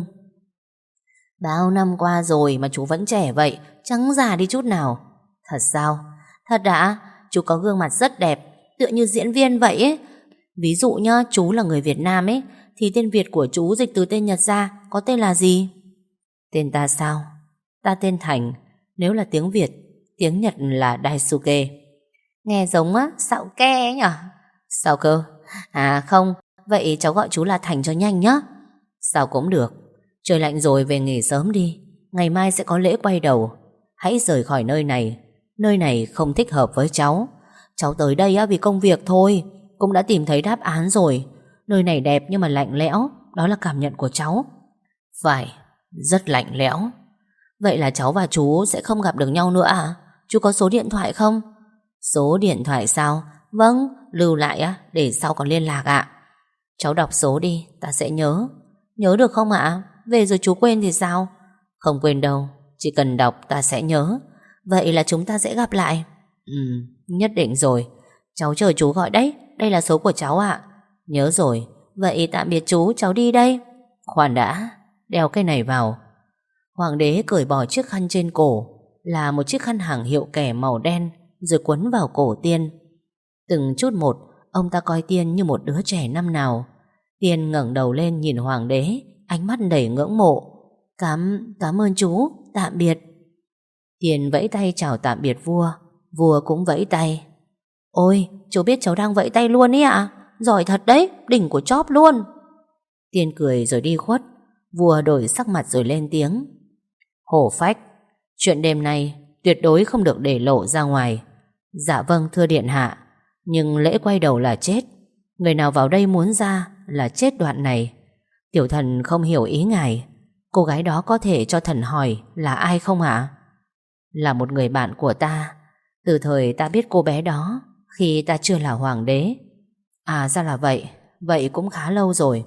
Bao năm qua rồi mà chú vẫn trẻ vậy, chẳng già đi chút nào. Thật sao? Thật đã? chú có gương mặt rất đẹp, tựa như diễn viên vậy ấy. Ví dụ nhá, chú là người Việt Nam ấy, thì tên Việt của chú dịch từ tên Nhật ra có tên là gì? Tên ta sao? Ta tên Thành. Nếu là tiếng Việt, tiếng Nhật là Daisuke. Nghe giống á, xạo ke ấy nhở? Sao cơ? À không, vậy cháu gọi chú là Thành cho nhanh nhá. Sao cũng được. Trời lạnh rồi, về nghỉ sớm đi. Ngày mai sẽ có lễ quay đầu. Hãy rời khỏi nơi này. Nơi này không thích hợp với cháu. Cháu tới đây á vì công việc thôi. Cũng đã tìm thấy đáp án rồi. Nơi này đẹp nhưng mà lạnh lẽo. Đó là cảm nhận của cháu. Phải, rất lạnh lẽo. Vậy là cháu và chú sẽ không gặp được nhau nữa à? Chú có số điện thoại không? Số điện thoại sao? Vâng, lưu lại á, để sau còn liên lạc ạ. Cháu đọc số đi, ta sẽ nhớ. Nhớ được không ạ? Về rồi chú quên thì sao? Không quên đâu, chỉ cần đọc ta sẽ nhớ. Vậy là chúng ta sẽ gặp lại. Ừ, nhất định rồi. Cháu chờ chú gọi đấy. Đây là số của cháu ạ. Nhớ rồi. Vậy tạm biệt chú, cháu đi đây. Khoan đã, đeo cái này vào. Hoàng đế cởi bỏ chiếc khăn trên cổ, là một chiếc khăn hàng hiệu kẻ màu đen, rồi quấn vào cổ Tiên. Từng chút một, ông ta coi Tiên như một đứa trẻ năm nào. Tiên ngẩng đầu lên nhìn hoàng đế, ánh mắt đầy ngưỡng mộ. Cảm, cảm ơn chú, tạm biệt. Tiên vẫy tay chào tạm biệt vua. Vua cũng vẫy tay. Ôi, chú biết cháu đang vẫy tay luôn ý ạ? Giỏi thật đấy, đỉnh của chóp luôn. Tiên cười rồi đi khuất. Vua đổi sắc mặt rồi lên tiếng. Hổ phách, chuyện đêm nay tuyệt đối không được để lộ ra ngoài. Dạ vâng thưa điện hạ. Nhưng lễ quay đầu là chết. Người nào vào đây muốn ra là chết đoạn này. Tiểu thần không hiểu ý ngài. Cô gái đó có thể cho thần hỏi là ai không ạ? Là một người bạn của ta. Từ thời ta biết cô bé đó, khi ta chưa là hoàng đế. À ra là vậy. Vậy cũng khá lâu rồi.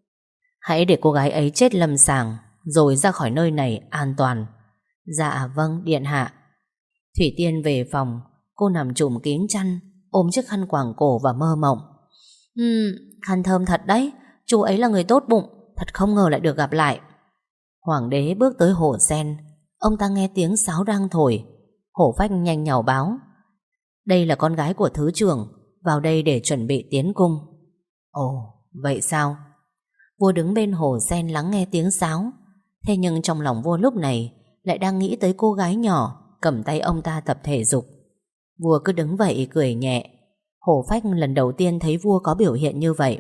Hãy để cô gái ấy chết lâm sàng, rồi ra khỏi nơi này an toàn. Dạ vâng điện hạ. Thủy Tiên về phòng. Cô nằm trùm kín chăn, ôm chiếc khăn quàng cổ và mơ mộng. Ừm, khăn thơm thật đấy. Chú ấy là người tốt bụng. Thật không ngờ lại được gặp lại. Hoàng đế bước tới hồ sen. Ông ta nghe tiếng sáo đang thổi. Hổ phách nhanh nhảu báo. Đây là con gái của thứ trưởng, vào đây để chuẩn bị tiến cung. Ồ, vậy sao? Vua đứng bên hồ sen lắng nghe tiếng sáo. Thế nhưng trong lòng vua lúc này lại đang nghĩ tới cô gái nhỏ cầm tay ông ta tập thể dục. Vua cứ đứng vậy cười nhẹ. Hổ phách lần đầu tiên thấy vua có biểu hiện như vậy.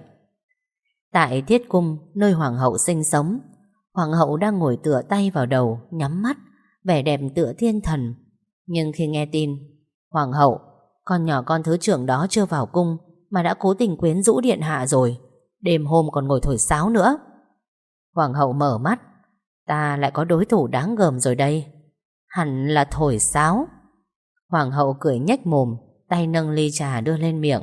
Tại thiết cung, nơi hoàng hậu sinh sống, hoàng hậu đang ngồi tựa tay vào đầu, nhắm mắt, vẻ đẹp tựa thiên thần. Nhưng khi nghe tin, hoàng hậu, con nhỏ con thứ trưởng đó chưa vào cung mà đã cố tình quyến rũ điện hạ rồi, đêm hôm còn ngồi thổi sáo nữa. Hoàng hậu mở mắt. Ta lại có đối thủ đáng gờm rồi đây. Hẳn là thổi sáo. Hoàng hậu cười nhếch mồm, tay nâng ly trà đưa lên miệng.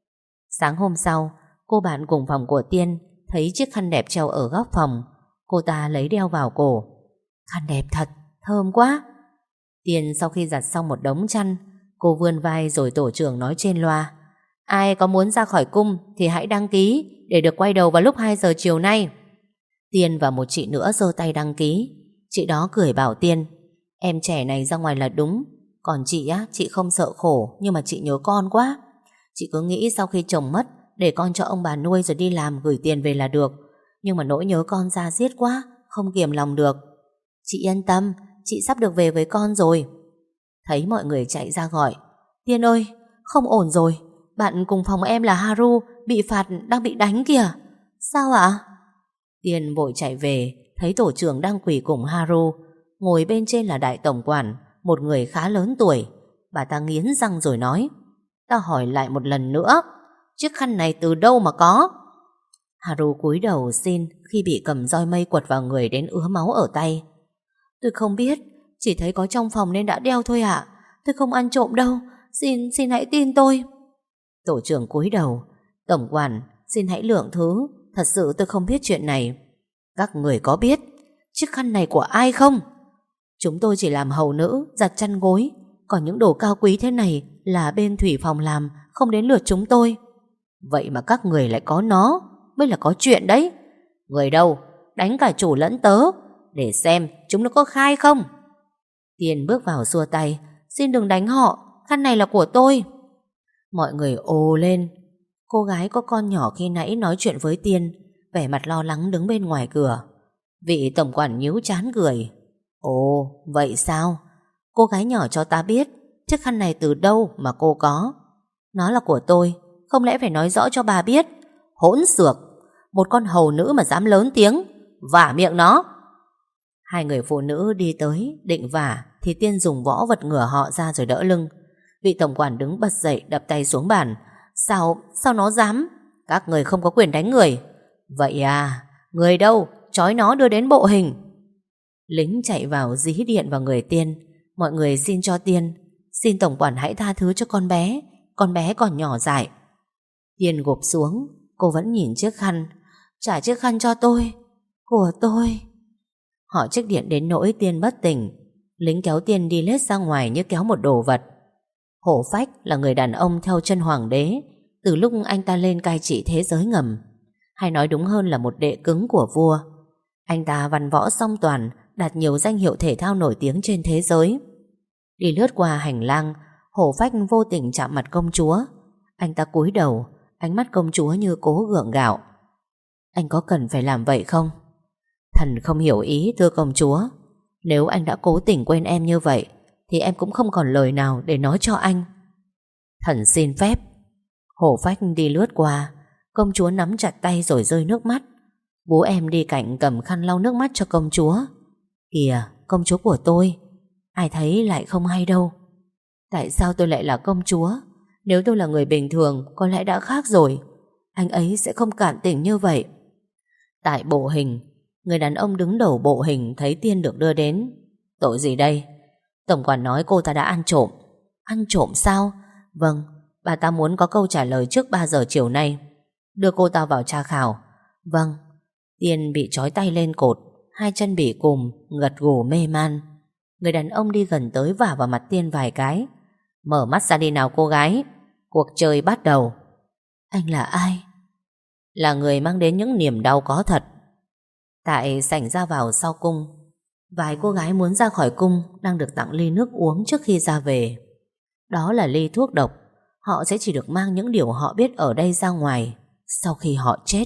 Sáng hôm sau, cô bạn cùng phòng của Tiên thấy chiếc khăn đẹp treo ở góc phòng. Cô ta lấy đeo vào cổ. Khăn đẹp thật, thơm quá. Tiên sau khi giặt xong một đống chăn, cô vươn vai rồi tổ trưởng nói trên loa. Ai có muốn ra khỏi cung thì hãy đăng ký để được quay đầu vào lúc hai giờ chiều nay. Tiên và một chị nữa giơ tay đăng ký. Chị đó cười bảo Tiên, em trẻ này ra ngoài là đúng. Còn chị á, chị không sợ khổ, nhưng mà chị nhớ con quá. Chị cứ nghĩ sau khi chồng mất, để con cho ông bà nuôi rồi đi làm gửi tiền về là được. Nhưng mà nỗi nhớ con ra diết quá, không kiềm lòng được. Chị yên tâm, chị sắp được về với con rồi. Thấy mọi người chạy ra gọi. Tiên ơi, không ổn rồi. Bạn cùng phòng em là Haru bị phạt, đang bị đánh kìa. Sao ạ? Tiên vội chạy về, thấy tổ trưởng đang quỳ cùng Haru. Ngồi bên trên là đại tổng quản, một người khá lớn tuổi. Bà ta nghiến răng rồi nói, ta hỏi lại một lần nữa, chiếc khăn này từ đâu mà có? Haru cúi đầu xin khi bị cầm roi mây quật vào người đến ứa máu ở tay. Tôi không biết, chỉ thấy có trong phòng nên đã đeo thôi ạ. Tôi không ăn trộm đâu, xin xin hãy tin tôi. Tổ trưởng cúi đầu. Tổng quản, xin hãy lượng thứ, thật sự tôi không biết chuyện này. Các người có biết chiếc khăn này của ai không? Chúng tôi chỉ làm hầu nữ, giặt chăn gối. Còn những đồ cao quý thế này là bên thủy phòng làm, không đến lượt chúng tôi. Vậy mà các người lại có nó, mới là có chuyện đấy. Người đâu, đánh cả chủ lẫn tớ, để xem chúng nó có khai không. Tiên bước vào xua tay. Xin đừng đánh họ, khăn này là của tôi. Mọi người ồ lên. Cô gái có con nhỏ khi nãy nói chuyện với Tiên, vẻ mặt lo lắng đứng bên ngoài cửa. Vị tổng quản nhíu chán cười. Ồ, vậy sao? Cô gái nhỏ cho ta biết chiếc khăn này từ đâu mà cô có. Nó là của tôi, không lẽ phải nói rõ cho bà biết? Hỗn xược, một con hầu nữ mà dám lớn tiếng, vả miệng nó. Hai người phụ nữ đi tới định vả thì Tiên dùng võ vật ngửa họ ra rồi đỡ lưng. Vị tổng quản đứng bật dậy đập tay xuống bàn. Sao, sao nó dám? Các người không có quyền đánh người. Vậy à, người đâu? Trói nó đưa đến bộ hình. Lính chạy vào dí điện vào người Tiên. Mọi người xin cho Tiên, xin tổng quản hãy tha thứ cho con bé, con bé còn nhỏ dại. Tiên gục xuống, cô vẫn nhìn chiếc khăn. Trả chiếc khăn cho tôi, của tôi. Họ trích điện đến nỗi Tiên bất tỉnh. Lính kéo Tiên đi lết ra ngoài như kéo một đồ vật. Hổ Phách là người đàn ông theo chân hoàng đế từ lúc anh ta lên cai trị thế giới ngầm, hay nói đúng hơn là một đệ cứng của vua. Anh ta văn võ song toàn, đạt nhiều danh hiệu thể thao nổi tiếng trên thế giới. Đi lướt qua hành lang, Hổ Phách vô tình chạm mặt công chúa. Anh ta cúi đầu, ánh mắt công chúa như cố gượng gạo. Anh có cần phải làm vậy không? Thần không hiểu ý thưa công chúa. Nếu anh đã cố tình quên em như vậy thì em cũng không còn lời nào để nói cho anh. Thần xin phép. Hổ Phách đi lướt qua. Công chúa nắm chặt tay rồi rơi nước mắt. Bố em đi cạnh cầm khăn lau nước mắt cho công chúa. Kìa, công chúa của tôi, ai thấy lại không hay đâu. Tại sao tôi lại là công chúa? Nếu tôi là người bình thường có lẽ đã khác rồi. Anh ấy sẽ không cản tình như vậy. Tại bộ hình, người đàn ông đứng đầu bộ hình thấy Tiên được đưa đến. Tội gì đây? Tổng quản nói cô ta đã ăn trộm. Ăn trộm sao? Vâng, bà ta muốn có câu trả lời trước ba giờ chiều nay. Đưa cô ta vào tra khảo. Vâng. Tiên bị trói tay lên cột, hai chân bị cùm, gật gù mê man. Người đàn ông đi gần tới vả vào mặt Tiên vài cái. Mở mắt ra đi nào cô gái, cuộc chơi bắt đầu. Anh là ai? Là người mang đến những niềm đau có thật. Tại sảnh ra vào sau cung, vài cô gái muốn ra khỏi cung đang được tặng ly nước uống trước khi ra về. Đó là ly thuốc độc. Họ sẽ chỉ được mang những điều họ biết ở đây ra ngoài sau khi họ chết.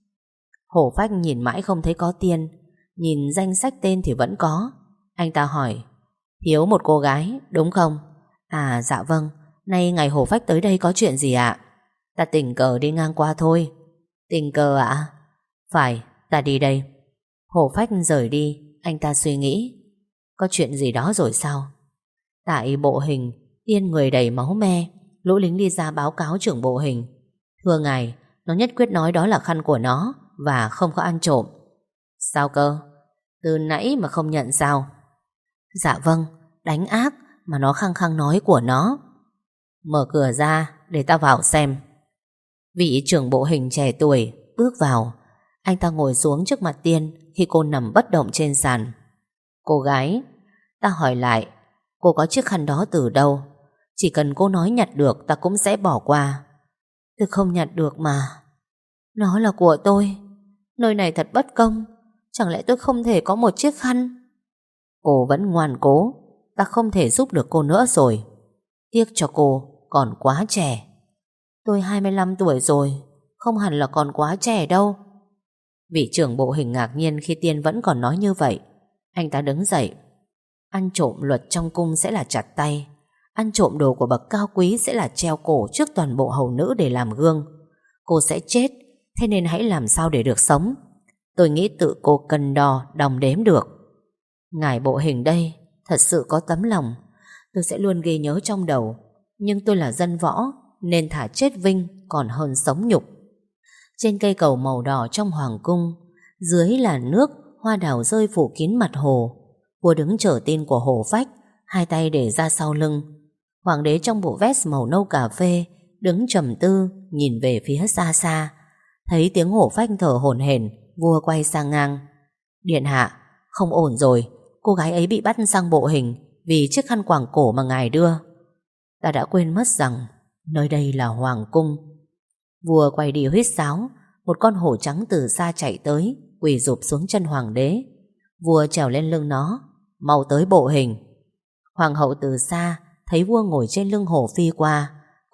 Hổ Phách nhìn mãi không thấy có Tiên. Nhìn danh sách tên thì vẫn có. Anh ta hỏi, thiếu một cô gái đúng không? À dạ vâng. Nay ngày Hổ Phách tới đây có chuyện gì ạ? Ta tình cờ đi ngang qua thôi. Tình cờ ạ? Phải, ta đi đây. Hổ Phách rời đi. Anh ta suy nghĩ, có chuyện gì đó rồi sao? Tại bộ hình, Tiên người đầy máu me. Lũ lính đi ra báo cáo trưởng bộ hình. Thưa ngài, nó nhất quyết nói đó là khăn của nó và không có ăn trộm. Sao cơ? Từ nãy mà không nhận sao? Dạ vâng, đánh ác mà nó khăng khăng nói của nó. Mở cửa ra để ta vào xem. Vị trưởng bộ hình trẻ tuổi bước vào. Anh ta ngồi xuống trước mặt Tiên khi cô nằm bất động trên sàn. Cô gái, ta hỏi lại, cô có chiếc khăn đó từ đâu? Chỉ cần cô nói nhặt được ta cũng sẽ bỏ qua. Tôi không nhặt được mà. Nó là của tôi. Nơi này thật bất công. Chẳng lẽ tôi không thể có một chiếc khăn? Cô vẫn ngoan cố. Ta không thể giúp được cô nữa rồi. Tiếc cho cô còn quá trẻ. Tôi hai mươi lăm tuổi rồi, không hẳn là còn quá trẻ đâu. Vị trưởng bộ hình ngạc nhiên khi Tiên vẫn còn nói như vậy. Anh ta đứng dậy. Ăn trộm luật trong cung sẽ là chặt tay. Ăn trộm đồ của bậc cao quý sẽ là treo cổ trước toàn bộ hầu nữ để làm gương. Cô sẽ chết, thế nên hãy làm sao để được sống. Tôi nghĩ tự cô cân đo, đong đếm được. Ngài bộ hình đây thật sự có tấm lòng. Tôi sẽ luôn ghi nhớ trong đầu. Nhưng tôi là dân võ, nên thả chết vinh còn hơn sống nhục. Trên cây cầu màu đỏ trong hoàng cung, dưới là nước, hoa đào rơi phủ kín mặt hồ. Vua đứng chờ tin của Hổ Phách, hai tay để ra sau lưng. Hoàng đế trong bộ vest màu nâu cà phê đứng trầm tư nhìn về phía xa xa. Thấy tiếng Hổ Phách thở hổn hển, vua quay sang ngang. Điện hạ, không ổn rồi. Cô gái ấy bị bắt sang bộ hình vì chiếc khăn quàng cổ mà ngài đưa. Ta đã quên mất rằng nơi đây là hoàng cung. Vua quay đi huýt sáo. Một con hổ trắng từ xa chạy tới, quỳ rụp xuống chân hoàng đế. Vua trèo lên lưng nó. Mau tới bộ hình. Hoàng hậu từ xa thấy vua ngồi trên lưng hổ phi qua.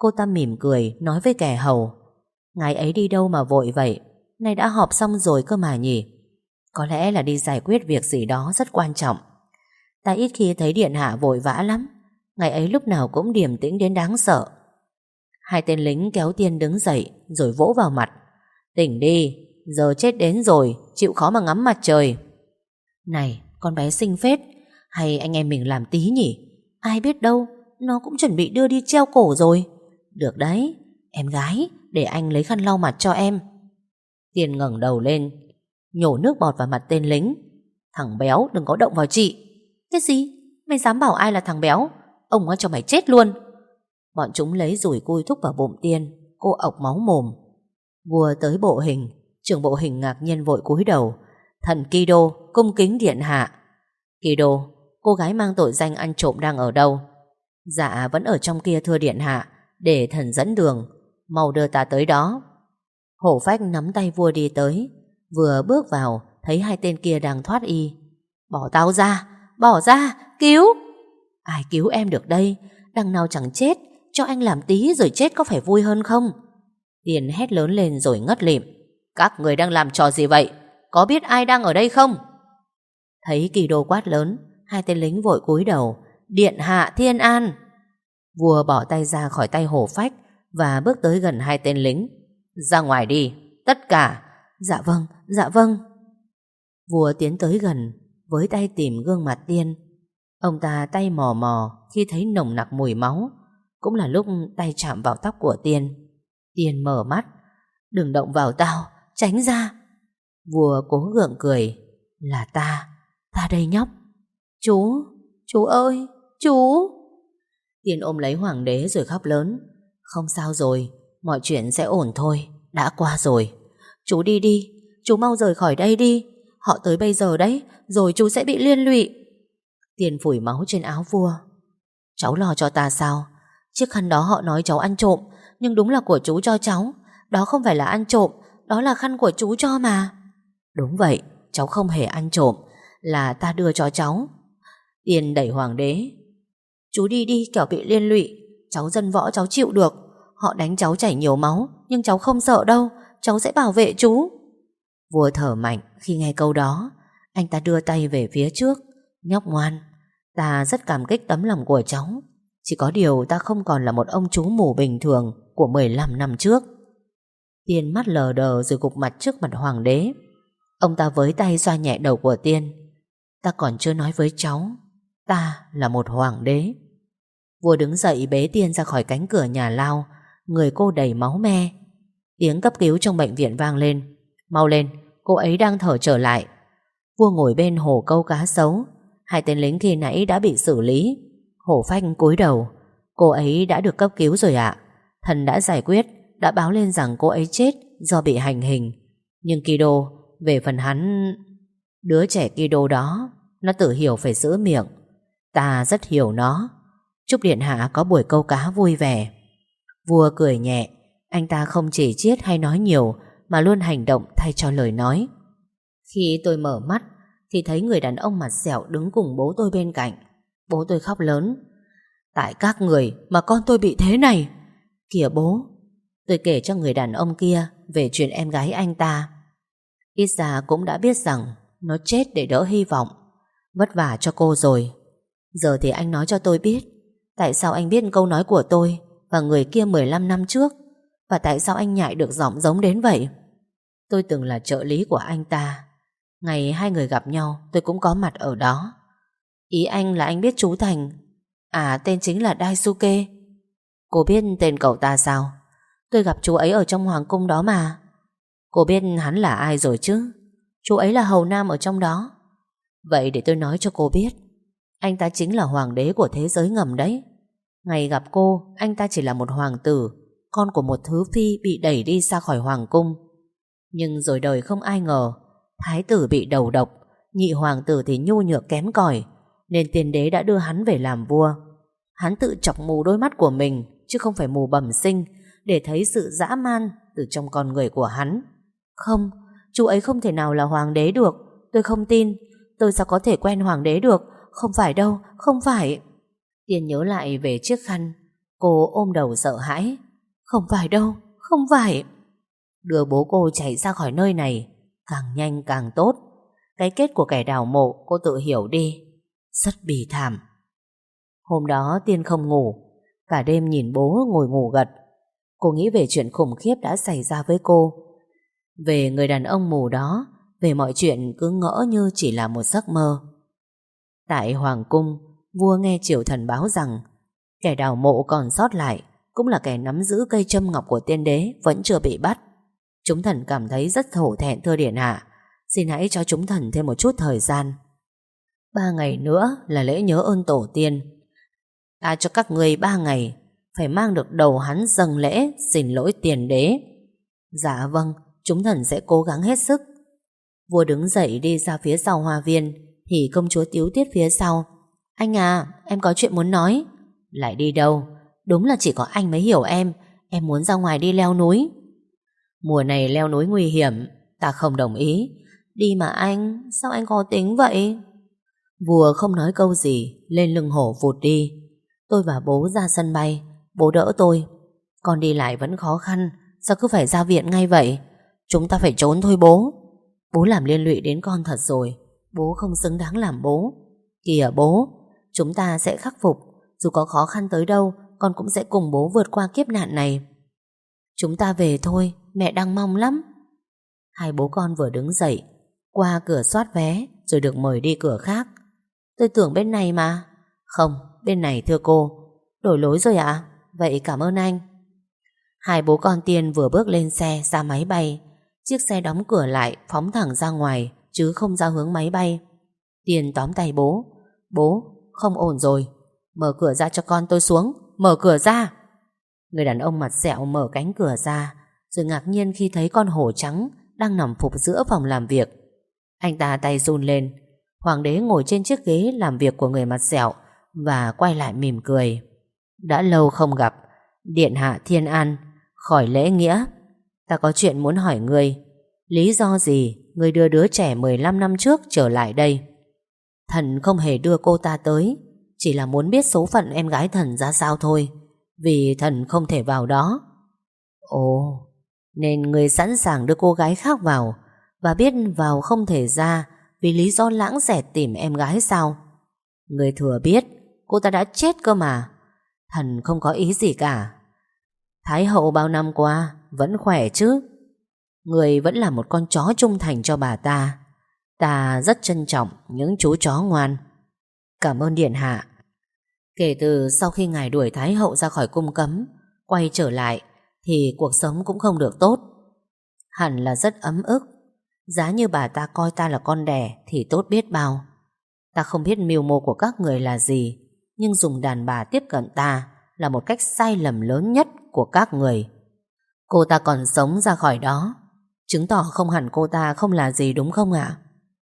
Cô ta mỉm cười nói với kẻ hầu: Ngài ấy đi đâu mà vội vậy? Nay đã họp xong rồi cơ mà nhỉ? Có lẽ là đi giải quyết việc gì đó rất quan trọng. Ta ít khi thấy điện hạ vội vã lắm. Ngài ấy lúc nào cũng điềm tĩnh đến đáng sợ. Hai tên lính kéo Tiên đứng dậy rồi vỗ vào mặt: Tỉnh đi, giờ chết đến rồi, chịu khó mà ngắm mặt trời. Này, con bé xinh phết. Hay anh em mình làm tí nhỉ? Ai biết đâu, nó cũng chuẩn bị đưa đi treo cổ rồi. Được đấy, em gái, để anh lấy khăn lau mặt cho em. Tiên ngẩng đầu lên, nhổ nước bọt vào mặt tên lính. Thằng béo, đừng có động vào chị. Cái gì? Mày dám bảo ai là thằng béo? Ông á cho mày chết luôn. Bọn chúng lấy dùi cui thúc vào bụng Tiên. Cô ọc máu mồm. Vua tới bộ hình. Trưởng bộ hình ngạc nhiên vội cúi đầu: Thần Kido, cung kính điện hạ. Kido, cô gái mang tội danh ăn trộm đang ở đâu? Dạ vẫn ở trong kia thưa điện hạ. Để thần dẫn đường. Mau đưa ta tới đó. Hổ Phách nắm tay vua đi tới. Vừa bước vào thấy hai tên kia đang thoát y. Bỏ tao ra, bỏ ra, cứu. Ai cứu em được đây? Đằng nào chẳng chết, cho anh làm tí rồi chết có phải vui hơn không? Tiền hét lớn lên rồi ngất lịm: Các người đang làm trò gì vậy? Có biết ai đang ở đây không? Thấy Kỳ Đô quát lớn, hai tên lính vội cúi đầu: Điện hạ thiên an. Vua bỏ tay ra khỏi tay Hổ Phách và bước tới gần hai tên lính. Ra ngoài đi, tất cả. Dạ vâng, dạ vâng. Vua tiến tới gần, với tay tìm gương mặt Tiên. Ông ta tay mò mò khi thấy nồng nặc mùi máu. Cũng là lúc tay chạm vào tóc của Tiên. Tiên mở mắt: Đừng động vào tao, tránh ra. Vua cố gượng cười: Là ta, ta đây nhóc. Chú, chú ơi, chú. Tiên ôm lấy hoàng đế rồi khóc lớn: Không sao rồi, mọi chuyện sẽ ổn thôi, đã qua rồi. Chú đi đi, chú mau rời khỏi đây đi. Họ tới bây giờ đấy, rồi chú sẽ bị liên lụy. Tiên phủi máu trên áo vua: Cháu lo cho ta sao? Chiếc khăn đó họ nói cháu ăn trộm, nhưng đúng là của chú cho cháu. Đó không phải là ăn trộm, đó là khăn của chú cho mà. Đúng vậy, cháu không hề ăn trộm, là ta đưa cho cháu. Tiên đẩy hoàng đế: Chú đi đi, kẻo bị liên lụy. Cháu dân võ cháu chịu được. Họ đánh cháu chảy nhiều máu, nhưng cháu không sợ đâu, cháu sẽ bảo vệ chú. Vua thở mạnh khi nghe câu đó. Anh ta đưa tay về phía trước: Nhóc ngoan, ta rất cảm kích tấm lòng của cháu. Chỉ có điều ta không còn là một ông chú mù bình thường của mười lăm năm trước. Tiên mắt lờ đờ rồi gục mặt trước mặt hoàng đế. Ông ta với tay xoa nhẹ đầu của Tiên: Ta còn chưa nói với cháu, ta là một hoàng đế. Vua đứng dậy bế Tiên ra khỏi cánh cửa nhà lao. Người cô đầy máu me. Tiếng cấp cứu trong bệnh viện vang lên: Mau lên, cô ấy đang thở trở lại. Vua ngồi bên hồ câu cá sấu. Hai tên lính khi nãy đã bị xử lý. Hổ Phách cúi đầu: Cô ấy đã được cấp cứu rồi ạ. Thần đã giải quyết, đã báo lên rằng cô ấy chết do bị hành hình. Nhưng Kido, về phần hắn... Đứa trẻ Kido đó, nó tự hiểu phải giữ miệng. Ta rất hiểu nó. Chúc điện hạ có buổi câu cá vui vẻ. Vua cười nhẹ. Anh ta không chỉ chiết hay nói nhiều, mà luôn hành động thay cho lời nói. Khi tôi mở mắt thì thấy người đàn ông mặt sẹo đứng cùng bố tôi bên cạnh. Bố tôi khóc lớn: Tại các người mà con tôi bị thế này. Kìa bố. Tôi kể cho người đàn ông kia về chuyện em gái anh ta. Ít ra cũng đã biết rằng nó chết để đỡ hy vọng. Vất vả cho cô rồi. Giờ thì anh nói cho tôi biết, tại sao anh biết câu nói của tôi và người kia mười lăm năm trước, và tại sao anh nhại được giọng giống đến vậy. Tôi từng là trợ lý của anh ta. Ngày hai người gặp nhau tôi cũng có mặt ở đó. Ý anh là anh biết chú Thành? À, tên chính là Daisuke. Cô biết tên cậu ta sao? Tôi gặp chú ấy ở trong hoàng cung đó mà. Cô biết hắn là ai rồi chứ? Chú ấy là hầu nam ở trong đó. Vậy để tôi nói cho cô biết, anh ta chính là hoàng đế của thế giới ngầm đấy. Ngày gặp cô, anh ta chỉ là một hoàng tử, con của một thứ phi bị đẩy đi xa khỏi hoàng cung. Nhưng rồi đời không ai ngờ, thái tử bị đầu độc, nhị hoàng tử thì nhu nhược kém cỏi, nên tiên đế đã đưa hắn về làm vua. Hắn tự chọc mù đôi mắt của mình, chứ không phải mù bẩm sinh, để thấy sự dã man từ trong con người của hắn. Không, chú ấy không thể nào là hoàng đế được. Tôi không tin. Tôi sao có thể quen hoàng đế được? Không phải đâu, không phải. Tiên nhớ lại về chiếc khăn. Cô ôm đầu sợ hãi. Không phải đâu, không phải. Đưa bố cô chạy ra khỏi nơi này, càng nhanh càng tốt. Cái kết của kẻ đào mộ cô tự hiểu đi. Rất bỉ thảm. Hôm đó Tiên không ngủ, cả đêm nhìn bố ngồi ngủ gật. Cô nghĩ về chuyện khủng khiếp đã xảy ra với cô, về người đàn ông mù đó, về mọi chuyện cứ ngỡ như chỉ là một giấc mơ. Tại Hoàng cung, vua nghe triều thần báo rằng kẻ đào mộ còn sót lại, cũng là kẻ nắm giữ cây châm ngọc của tiên đế, vẫn chưa bị bắt. Chúng thần cảm thấy rất hổ thẹn, thưa điện hạ, xin hãy cho chúng thần thêm một chút thời gian. Ba ngày nữa là lễ nhớ ơn tổ tiên. Ta cho các ngươi ba ngày phải mang được đầu hắn dâng lễ xin lỗi tiền đế. Dạ vâng, chúng thần sẽ cố gắng hết sức. Vua đứng dậy đi ra phía sau hoa viên, thì công chúa Tiếu Tiết phía sau. Anh à, em có chuyện muốn nói. Lại đi đâu? Đúng là chỉ có anh mới hiểu em. Em muốn ra ngoài đi leo núi. Mùa này leo núi nguy hiểm, ta không đồng ý. Đi mà anh, sao anh khó tính vậy? Vua không nói câu gì, lên lưng hổ vụt đi. Tôi và bố ra sân bay, bố đỡ tôi. Con đi lại vẫn khó khăn, sao cứ phải ra viện ngay vậy? Chúng ta phải trốn thôi bố. Bố làm liên lụy đến con thật rồi. Bố không xứng đáng làm bố. Kìa bố, chúng ta sẽ khắc phục. Dù có khó khăn tới đâu, con cũng sẽ cùng bố vượt qua kiếp nạn này. Chúng ta về thôi, mẹ đang mong lắm. Hai bố con vừa đứng dậy, qua cửa soát vé, rồi được mời đi cửa khác. Tôi tưởng bên này mà. Không, bên này thưa cô. Đổi lối rồi ạ? À? Vậy cảm ơn anh. Hai bố con Tiên vừa bước lên xe ra máy bay. Chiếc xe đóng cửa lại, phóng thẳng ra ngoài, chứ không ra hướng máy bay. Tiên tóm tay bố. Bố, không ổn rồi. Mở cửa ra cho con tôi xuống. Mở cửa ra. Người đàn ông mặt sẹo mở cánh cửa ra, rồi ngạc nhiên khi thấy con hổ trắng đang nằm phục giữa phòng làm việc. Anh ta tay run lên. Hoàng đế ngồi trên chiếc ghế làm việc của người mặt sẹo và quay lại mỉm cười. Đã lâu không gặp, điện hạ Thiên An, khỏi lễ nghĩa. Ta có chuyện muốn hỏi ngươi. Lý do gì ngươi đưa đứa trẻ mười lăm năm trước trở lại đây? Thần không hề đưa cô ta tới, chỉ là muốn biết số phận em gái thần ra sao thôi, vì thần không thể vào đó. Ồ, nên ngươi sẵn sàng đưa cô gái khác vào, và biết vào không thể ra vì lý do lãng xẹt tìm em gái sao? Ngươi thừa biết cô ta đã chết cơ mà. Thần không có ý gì cả. Thái hậu bao năm qua vẫn khỏe chứ? Ngươi vẫn là một con chó trung thành cho bà ta. Ta rất trân trọng những chú chó ngoan. Cảm ơn điện hạ. Kể từ sau khi ngài đuổi Thái hậu ra khỏi cung cấm, quay trở lại, thì cuộc sống cũng không được tốt. Hẳn là rất ấm ức. Giá như bà ta coi ta là con đẻ thì tốt biết bao. Ta không biết mưu mô của các người là gì, nhưng dùng đàn bà tiếp cận ta là một cách sai lầm lớn nhất của các người. Cô ta còn sống ra khỏi đó, chứng tỏ không hẳn cô ta không là gì, đúng không ạ?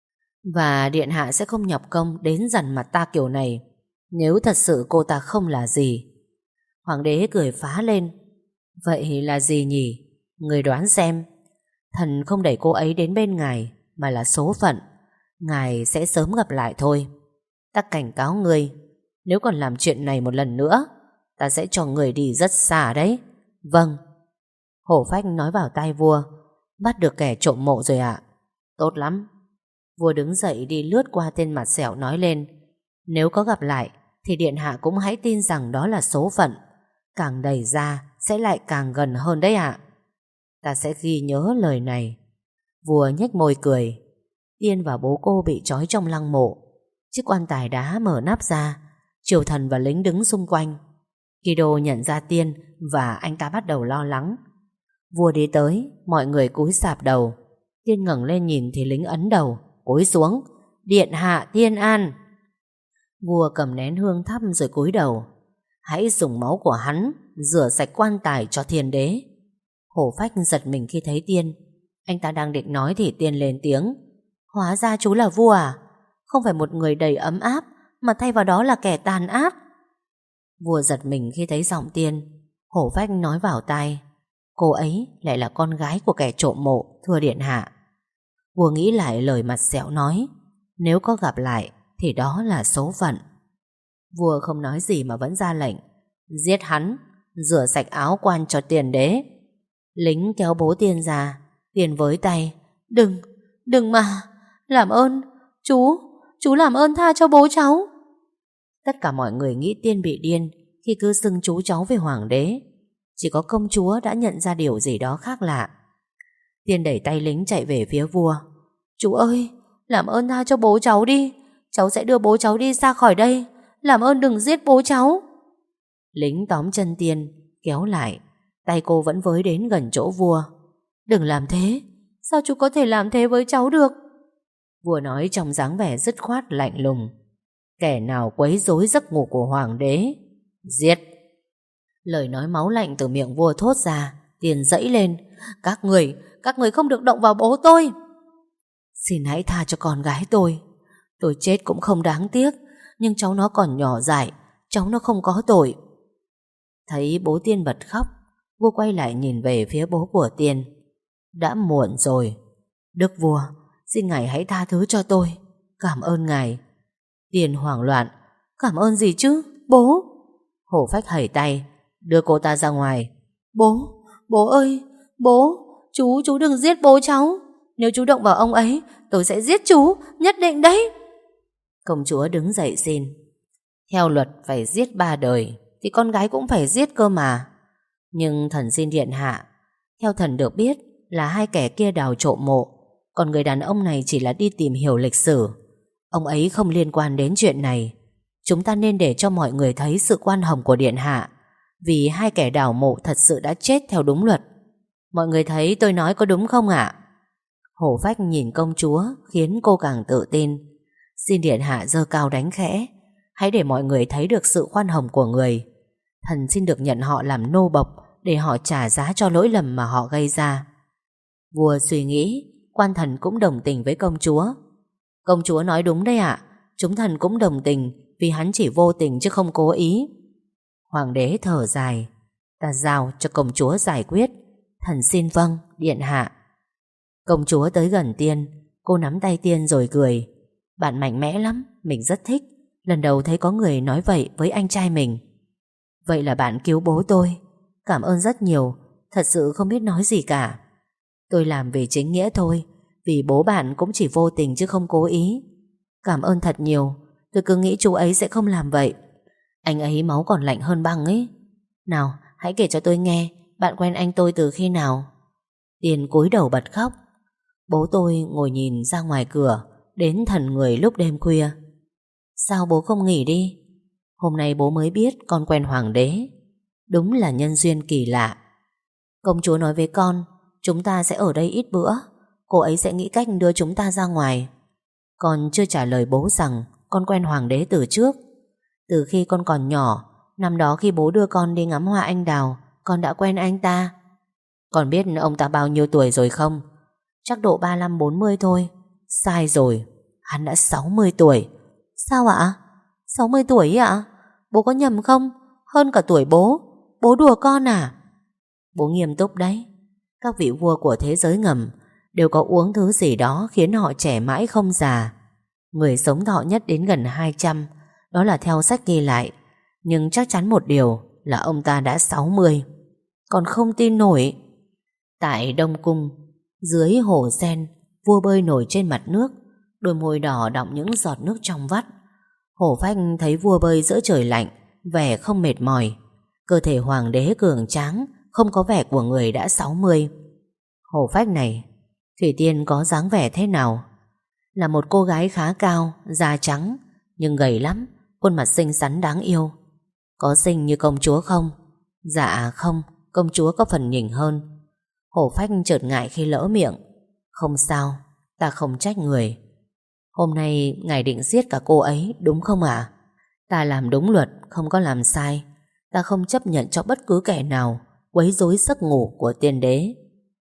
Và điện hạ sẽ không nhọc công đến dằn mặt ta kiểu này nếu thật sự cô ta không là gì. Hoàng đế cười phá lên. Vậy là gì nhỉ? Người đoán xem. Thần không đẩy cô ấy đến bên ngài, mà là số phận. Ngài sẽ sớm gặp lại thôi. Ta cảnh cáo ngươi, nếu còn làm chuyện này một lần nữa, ta sẽ cho người đi rất xa đấy. Vâng. Hổ Phách nói vào tai vua. Bắt được kẻ trộm mộ rồi ạ? Tốt lắm. Vua đứng dậy đi lướt qua tên mặt sẹo nói lên. Nếu có gặp lại thì điện hạ cũng hãy tin rằng đó là số phận. Càng đẩy ra sẽ lại càng gần hơn đấy ạ. Ta sẽ ghi nhớ lời này. Vua nhếch môi cười. Tiên và bố cô bị trói trong lăng mộ. Chiếc quan tài đá mở nắp ra. Triều thần và lính đứng xung quanh. Kido nhận ra Tiên và anh ta bắt đầu lo lắng. Vua đi tới, mọi người cúi sạp đầu. Tiên ngẩng lên nhìn thì lính ấn đầu, cúi xuống. Điện hạ Thiên An. Vua cầm nén hương thắp rồi cúi đầu. Hãy dùng máu của hắn rửa sạch quan tài cho thiên đế. Hổ Phách giật mình khi thấy Tiên. Anh ta đang định nói thì Tiên lên tiếng. Hóa ra chú là vua à? Không phải một người đầy ấm áp, mà thay vào đó là kẻ tàn ác. Vua giật mình khi thấy giọng Tiên. Hổ Phách nói vào tai. Cô ấy lại là con gái của kẻ trộm mộ, thưa điện hạ. Vua nghĩ lại lời mặt sẹo nói. Nếu có gặp lại thì đó là số phận. Vua không nói gì mà vẫn ra lệnh. Giết hắn, Rửa sạch áo quan cho tiền đế. Lính kéo bố Tiên ra. Tiên với tay. Đừng, đừng mà, làm ơn, chú, chú làm ơn tha cho bố cháu. Tất cả mọi người nghĩ Tiên bị điên khi cứ xưng chú cháu về hoàng đế. Chỉ có công chúa đã nhận ra điều gì đó khác lạ. Tiên đẩy tay lính chạy về phía vua. Chú ơi, làm ơn tha cho bố cháu đi. Cháu sẽ đưa bố cháu đi xa khỏi đây. Làm ơn đừng giết bố cháu. Lính tóm chân Tiên, kéo lại. Tay cô vẫn với đến gần chỗ vua. Đừng làm thế. Sao chú có thể làm thế với cháu được? Vua nói trong dáng vẻ dứt khoát lạnh lùng. Kẻ nào quấy rối giấc ngủ của hoàng đế, giết. Lời nói máu lạnh từ miệng vua thốt ra. Tiên dẫy lên. Các người, các người không được động vào bố tôi. Xin hãy tha cho con gái tôi. Tôi chết cũng không đáng tiếc, nhưng cháu nó còn nhỏ dại, cháu nó không có tội. Thấy bố Tiên bật khóc, vua quay lại nhìn về phía bố của Tiên. Đã muộn rồi. Đức vua, xin ngài hãy tha thứ cho tôi. Cảm ơn ngài. Tiên hoảng loạn. Cảm ơn gì chứ, bố? Hổ Phách hẩy tay. Đưa cô ta ra ngoài. Bố, bố ơi, bố, chú, chú đừng giết bố cháu. Nếu chú động vào ông ấy, tôi sẽ giết chú, nhất định đấy. Công chúa đứng dậy xin. Theo luật phải giết ba đời thì con gái cũng phải giết cơ mà. Nhưng thần xin điện hạ, theo thần được biết là hai kẻ kia đào trộm mộ, còn người đàn ông này chỉ là đi tìm hiểu lịch sử. Ông ấy không liên quan đến chuyện này. Chúng ta nên để cho mọi người thấy sự khoan hồng của điện hạ, vì hai kẻ đào mộ thật sự đã chết theo đúng luật. Mọi người thấy tôi nói có đúng không ạ? Hổ Phách nhìn công chúa khiến cô càng tự tin. Xin điện hạ giơ cao đánh khẽ. Hãy để mọi người thấy được sự khoan hồng của người. Thần xin được nhận họ làm nô bộc để họ trả giá cho lỗi lầm mà họ gây ra. Vua suy nghĩ, quan thần cũng đồng tình với công chúa. Công chúa nói đúng đấy ạ. Chúng thần cũng đồng tình, vì hắn chỉ vô tình chứ không cố ý. Hoàng đế thở dài. Ta giao cho công chúa giải quyết. Thần xin vâng, điện hạ. Công chúa tới gần Tiên. Cô nắm tay Tiên rồi cười. Bạn mạnh mẽ lắm, mình rất thích. Lần đầu thấy có người nói vậy với anh trai mình. Vậy là bạn cứu bố tôi. Cảm ơn rất nhiều. Thật sự không biết nói gì cả. Tôi làm vì chính nghĩa thôi, vì bố bạn cũng chỉ vô tình chứ không cố ý. Cảm ơn thật nhiều. Tôi cứ nghĩ chú ấy sẽ không làm vậy. Anh ấy máu còn lạnh hơn băng ấy. Nào, hãy kể cho tôi nghe, bạn quen anh tôi từ khi nào? Tiên cúi đầu bật khóc. Bố tôi ngồi nhìn ra ngoài cửa, đến thần người lúc đêm khuya. Sao bố không nghỉ đi? Hôm nay bố mới biết con quen hoàng đế. Đúng là nhân duyên kỳ lạ. Công chúa nói với con, chúng ta sẽ ở đây ít bữa. Cô ấy sẽ nghĩ cách đưa chúng ta ra ngoài. Con chưa trả lời bố rằng con quen hoàng đế từ trước. Từ khi con còn nhỏ, năm đó khi bố đưa con đi ngắm hoa anh đào, con đã quen anh ta. Con biết ông ta bao nhiêu tuổi rồi không? Chắc độ ba lăm bốn mươi thôi. Sai rồi, hắn đã sáu mươi tuổi. Sao ạ? sáu mươi tuổi ạ? Bố có nhầm không? Hơn cả tuổi bố. Bố đùa con à? Bố nghiêm túc đấy. Các vị vua của thế giới ngầm đều có uống thứ gì đó khiến họ trẻ mãi không già. Người sống thọ nhất đến gần hai trăm. Đó là theo sách ghi lại. Nhưng chắc chắn một điều là ông ta đã sáu mươi. Còn không tin nổi. Tại Đông Cung, dưới hồ sen, vua bơi nổi trên mặt nước, đôi môi đỏ đọng những giọt nước trong vắt. Hổ Phách thấy vua bơi giữa trời lạnh, vẻ không mệt mỏi. Cơ thể hoàng đế cường tráng, không có vẻ của người đã sáu mươi. Hổ Phách này, Thủy Tiên có dáng vẻ thế nào? Là một cô gái khá cao, da trắng, nhưng gầy lắm, khuôn mặt xinh xắn đáng yêu. Có xinh như công chúa không? Dạ không, công chúa có phần nhỉnh hơn. Hổ Phách chợt ngại khi lỡ miệng. Không sao, ta không trách người. Hôm nay ngài định giết cả cô ấy, đúng không ạ? Ta làm đúng luật, không có làm sai. Ta không chấp nhận cho bất cứ kẻ nào quấy rối giấc ngủ của tiên đế.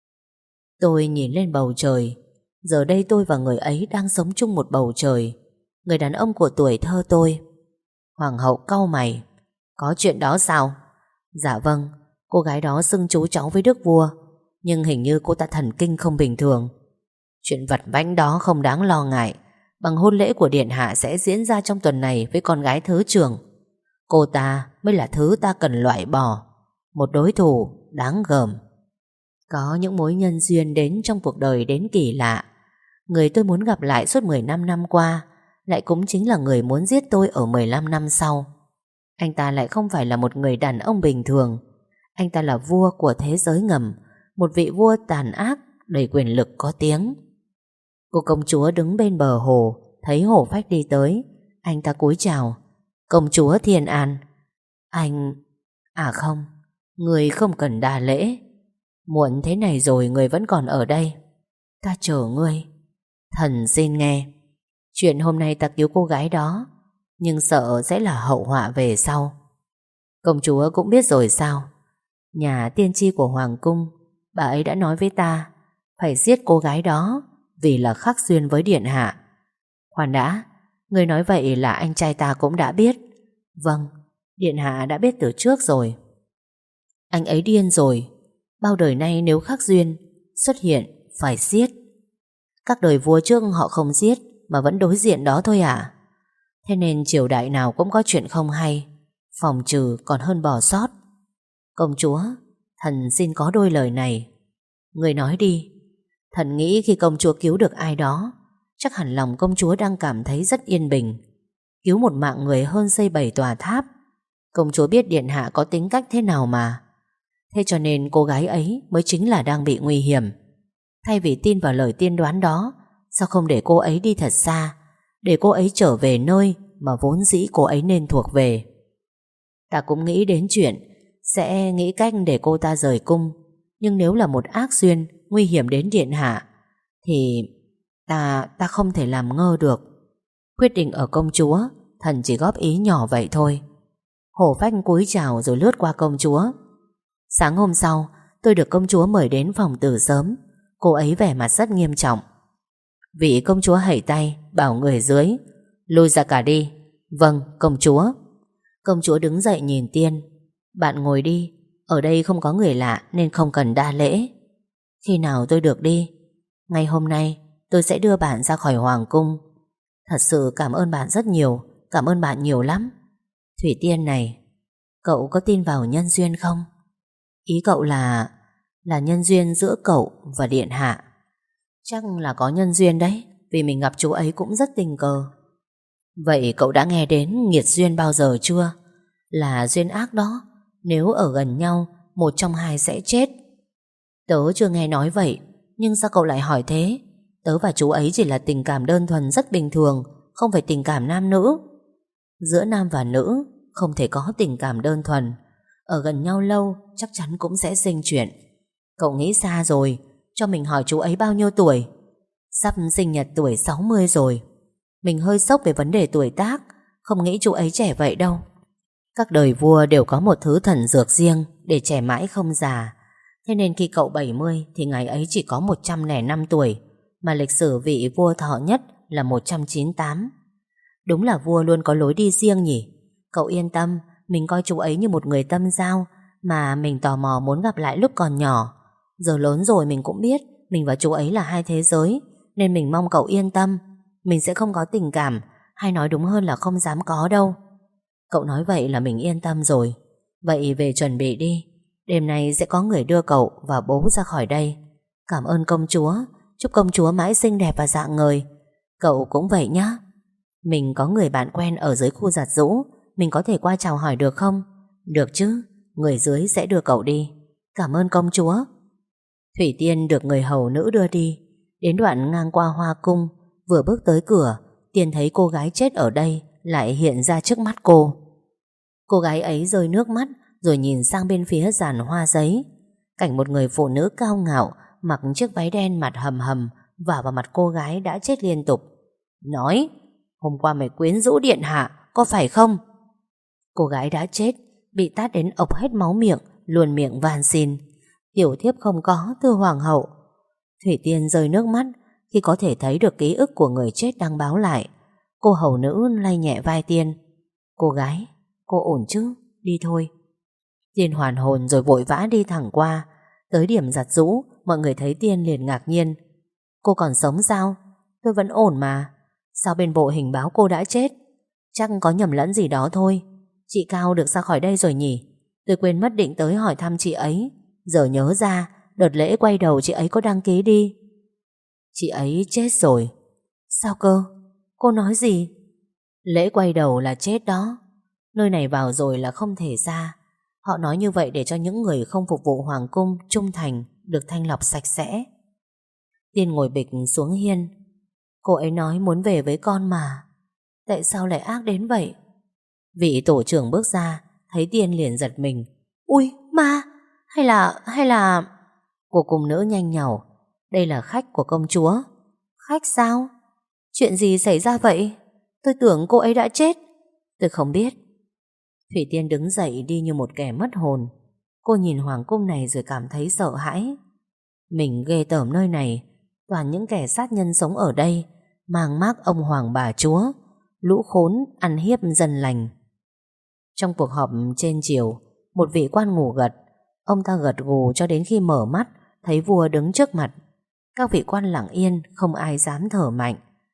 Tôi nhìn lên bầu trời. Giờ đây tôi và người ấy đang sống chung một bầu trời. Người đàn ông của tuổi thơ tôi. Hoàng hậu cau mày. Có chuyện đó sao? Dạ vâng, cô gái đó xưng chú cháu với đức vua, nhưng hình như cô ta thần kinh không bình thường. Chuyện vặt vãnh đó không đáng lo ngại. Bằng hôn lễ của điện hạ sẽ diễn ra trong tuần này với con gái thứ trưởng. Cô ta mới là thứ ta cần loại bỏ. một đối thủ đáng gờm. Có những mối nhân duyên đến trong cuộc đời đến kỳ lạ. Người tôi muốn gặp lại suốt mười lăm năm qua lại cũng chính là người muốn giết tôi ở mười lăm năm sau. Anh ta lại không phải là một người đàn ông bình thường. Anh ta là vua của thế giới ngầm, một vị vua tàn ác, đầy quyền lực có tiếng. Cô công chúa đứng bên bờ hồ, thấy hổ phách đi tới. Anh ta cúi chào. Công chúa Thiên An. Anh... À không, người không cần đa lễ. Muộn thế này rồi người vẫn còn ở đây. Ta chờ ngươi. Thần xin nghe. Chuyện hôm nay ta cứu cô gái đó, nhưng sợ sẽ là hậu họa về sau. Công chúa cũng biết rồi sao? Nhà tiên tri của Hoàng cung, bà ấy đã nói với ta phải giết cô gái đó vì là khắc duyên với điện hạ. Khoan đã, người nói vậy là anh trai ta cũng đã biết. Vâng, điện hạ đã biết từ trước rồi. Anh ấy điên rồi. Bao đời nay nếu khắc duyên xuất hiện phải giết. Các đời vua trước họ không giết mà vẫn đối diện đó thôi à? Thế nên triều đại nào cũng có chuyện không hay, phòng trừ còn hơn bỏ sót. Công chúa, thần xin có đôi lời này. Người nói đi. Thần nghĩ khi công chúa cứu được ai đó, chắc hẳn lòng công chúa đang cảm thấy rất yên bình. Cứu một mạng người hơn xây bảy tòa tháp. Công chúa biết điện hạ có tính cách thế nào mà. Thế cho nên cô gái ấy mới chính là đang bị nguy hiểm. Thay vì tin vào lời tiên đoán đó, sao không để cô ấy đi thật xa, để cô ấy trở về nơi mà vốn dĩ cô ấy nên thuộc về. Ta cũng nghĩ đến chuyện sẽ nghĩ cách để cô ta rời cung. Nhưng nếu là một ác duyên nguy hiểm đến điện hạ thì ta ta không thể làm ngơ được. Quyết định ở công chúa, thần chỉ góp ý nhỏ vậy thôi. Hổ phách cúi chào rồi lướt qua công chúa. Sáng hôm sau, tôi được công chúa mời đến phòng từ sớm. Cô ấy vẻ mặt rất nghiêm trọng. Vị công chúa hẩy tay bảo người dưới lui ra cả đi. Vâng, công chúa. Công chúa đứng dậy nhìn Tiên. Bạn ngồi đi, ở đây không có người lạ nên không cần đa lễ. Khi nào tôi được đi? Ngay hôm nay tôi sẽ đưa bạn ra khỏi hoàng cung. Thật sự cảm ơn bạn rất nhiều. Cảm ơn bạn nhiều lắm. Thủy Tiên này, cậu có tin vào nhân duyên không? Ý cậu là Là nhân duyên giữa cậu và điện hạ. Chắc là có nhân duyên đấy, vì mình gặp chú ấy cũng rất tình cờ. Vậy cậu đã nghe đến nghiệt duyên bao giờ chưa? Là duyên ác đó. Nếu ở gần nhau, một trong hai sẽ chết. Tớ chưa nghe nói vậy. Nhưng sao cậu lại hỏi thế? Tớ và chú ấy chỉ là tình cảm đơn thuần rất bình thường, không phải tình cảm nam nữ. Giữa nam và nữ không thể có tình cảm đơn thuần. Ở gần nhau lâu chắc chắn cũng sẽ sinh chuyện. Cậu nghĩ xa rồi. Cho mình hỏi chú ấy bao nhiêu tuổi? Sắp sinh nhật tuổi sáu mươi rồi. Mình hơi sốc về vấn đề tuổi tác. Không nghĩ chú ấy trẻ vậy đâu. Các đời vua đều có một thứ thần dược riêng để trẻ mãi không già. Thế nên khi cậu bảy mươi thì ngày ấy chỉ có một trăm lẻ năm tuổi, mà lịch sử vị vua thọ nhất là một trăm chín mươi tám. Đúng là vua luôn có lối đi riêng nhỉ. Cậu yên tâm, mình coi chú ấy như một người tâm giao mà mình tò mò muốn gặp lại lúc còn nhỏ. Giờ lớn rồi mình cũng biết mình và chú ấy là hai thế giới, nên mình mong cậu yên tâm. Mình sẽ không có tình cảm, hay nói đúng hơn là không dám có đâu. Cậu nói vậy là mình yên tâm rồi. Vậy về chuẩn bị đi. Đêm nay sẽ có người đưa cậu và bố ra khỏi đây. Cảm ơn công chúa. Chúc công chúa mãi xinh đẹp và rạng ngời. Cậu cũng vậy nhá. Mình có người bạn quen ở dưới khu giặt giũ. Mình có thể qua chào hỏi được không? Được chứ. Người dưới sẽ đưa cậu đi. Cảm ơn công chúa. Thủy Tiên được người hầu nữ đưa đi. Đến đoạn ngang qua hoa cung, vừa bước tới cửa, Tiên thấy cô gái chết ở đây lại hiện ra trước mắt cô. Cô gái ấy rơi nước mắt rồi nhìn sang bên phía giàn hoa giấy. Cảnh một người phụ nữ cao ngạo mặc chiếc váy đen mặt hầm hầm vả vào mặt cô gái đã chết liên tục. Nói, hôm qua mày quyến rũ điện hạ, có phải không? Cô gái đã chết, bị tát đến ộc hết máu miệng, luồn miệng van xin. Tiểu thiếp không có, thưa hoàng hậu. Thủy Tiên rơi nước mắt khi có thể thấy được ký ức của người chết đang báo lại. Cô hầu nữ lay nhẹ vai Tiên. Cô gái, cô ổn chứ? Đi thôi. Tiên hoàn hồn rồi vội vã đi thẳng qua. Tới điểm giặt giũ, mọi người thấy Tiên liền ngạc nhiên. Cô còn sống sao? Tôi vẫn ổn mà. Sao bên bộ hình báo cô đã chết? Chắc có nhầm lẫn gì đó thôi. Chị Cao được ra khỏi đây rồi nhỉ? Tôi quên mất định tới hỏi thăm chị ấy. Giờ nhớ ra, đợt lễ quay đầu chị ấy có đăng ký đi. Chị ấy chết rồi. Sao cơ? Cô nói gì? Lễ quay đầu là chết đó. Nơi này vào rồi là không thể ra. Họ nói như vậy để cho những người không phục vụ hoàng cung trung thành được thanh lọc sạch sẽ. Tiên ngồi bịch xuống hiên. Cô ấy nói muốn về với con mà. Tại sao lại ác đến vậy? Vị tổ trưởng bước ra, thấy Tiên liền giật mình. Ui, ma! Hay là... hay là... Cô cùng nữ nhanh nhảu. Đây là khách của công chúa. Khách sao? Chuyện gì xảy ra vậy? Tôi tưởng cô ấy đã chết. Tôi không biết. Thủy Tiên đứng dậy đi như một kẻ mất hồn. Cô nhìn hoàng cung này rồi cảm thấy sợ hãi. Mình ghê tởm nơi này. Toàn những kẻ sát nhân sống ở đây, mang mác ông hoàng bà chúa, lũ khốn ăn hiếp dân lành. Trong cuộc họp trên chiều, một vị quan ngủ gật. Ông ta gật gù cho đến khi mở mắt, thấy vua đứng trước mặt. Các vị quan lặng yên, không ai dám thở mạnh.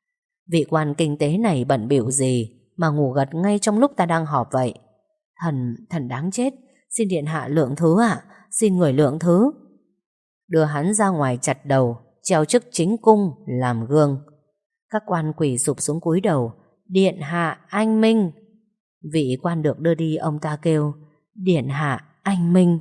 Vị quan kinh tế này bận bịu gì mà ngủ gật ngay trong lúc ta đang họp vậy? Thần, thần đáng chết. Xin điện hạ lượng thứ ạ. Xin người lượng thứ. Đưa hắn ra ngoài chặt đầu, treo chức chính cung làm gương. Các quan quỳ sụp xuống cúi đầu. Điện hạ anh minh. Vị quan được đưa đi, ông ta kêu: Điện hạ anh minh.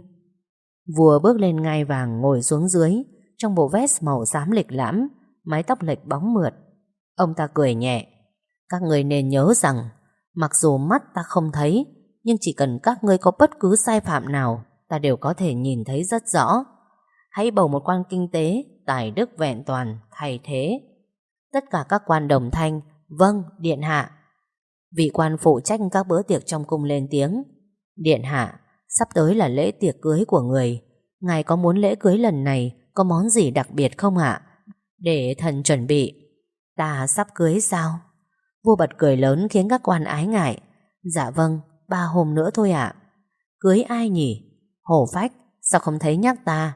Vua bước lên ngai vàng ngồi xuống dưới, trong bộ vest màu xám lịch lãm, mái tóc lệch bóng mượt. Ông ta cười nhẹ: Các người nên nhớ rằng, mặc dù mắt ta không thấy, nhưng chỉ cần các ngươi có bất cứ sai phạm nào, ta đều có thể nhìn thấy rất rõ. Hãy bầu một quan kinh tế tài đức vẹn toàn thay thế. Tất cả các quan đồng thanh: Vâng, điện hạ. Vị quan phụ trách các bữa tiệc trong cung lên tiếng: Điện hạ, sắp tới là lễ tiệc cưới của người. Ngài có muốn lễ cưới lần này có món gì đặc biệt không ạ? Để thần chuẩn bị. Ta sắp cưới sao? Vua bật cười lớn khiến các quan ái ngại. Dạ vâng, ba hôm nữa thôi ạ. Cưới ai nhỉ? Hổ Phách, sao không thấy nhắc ta?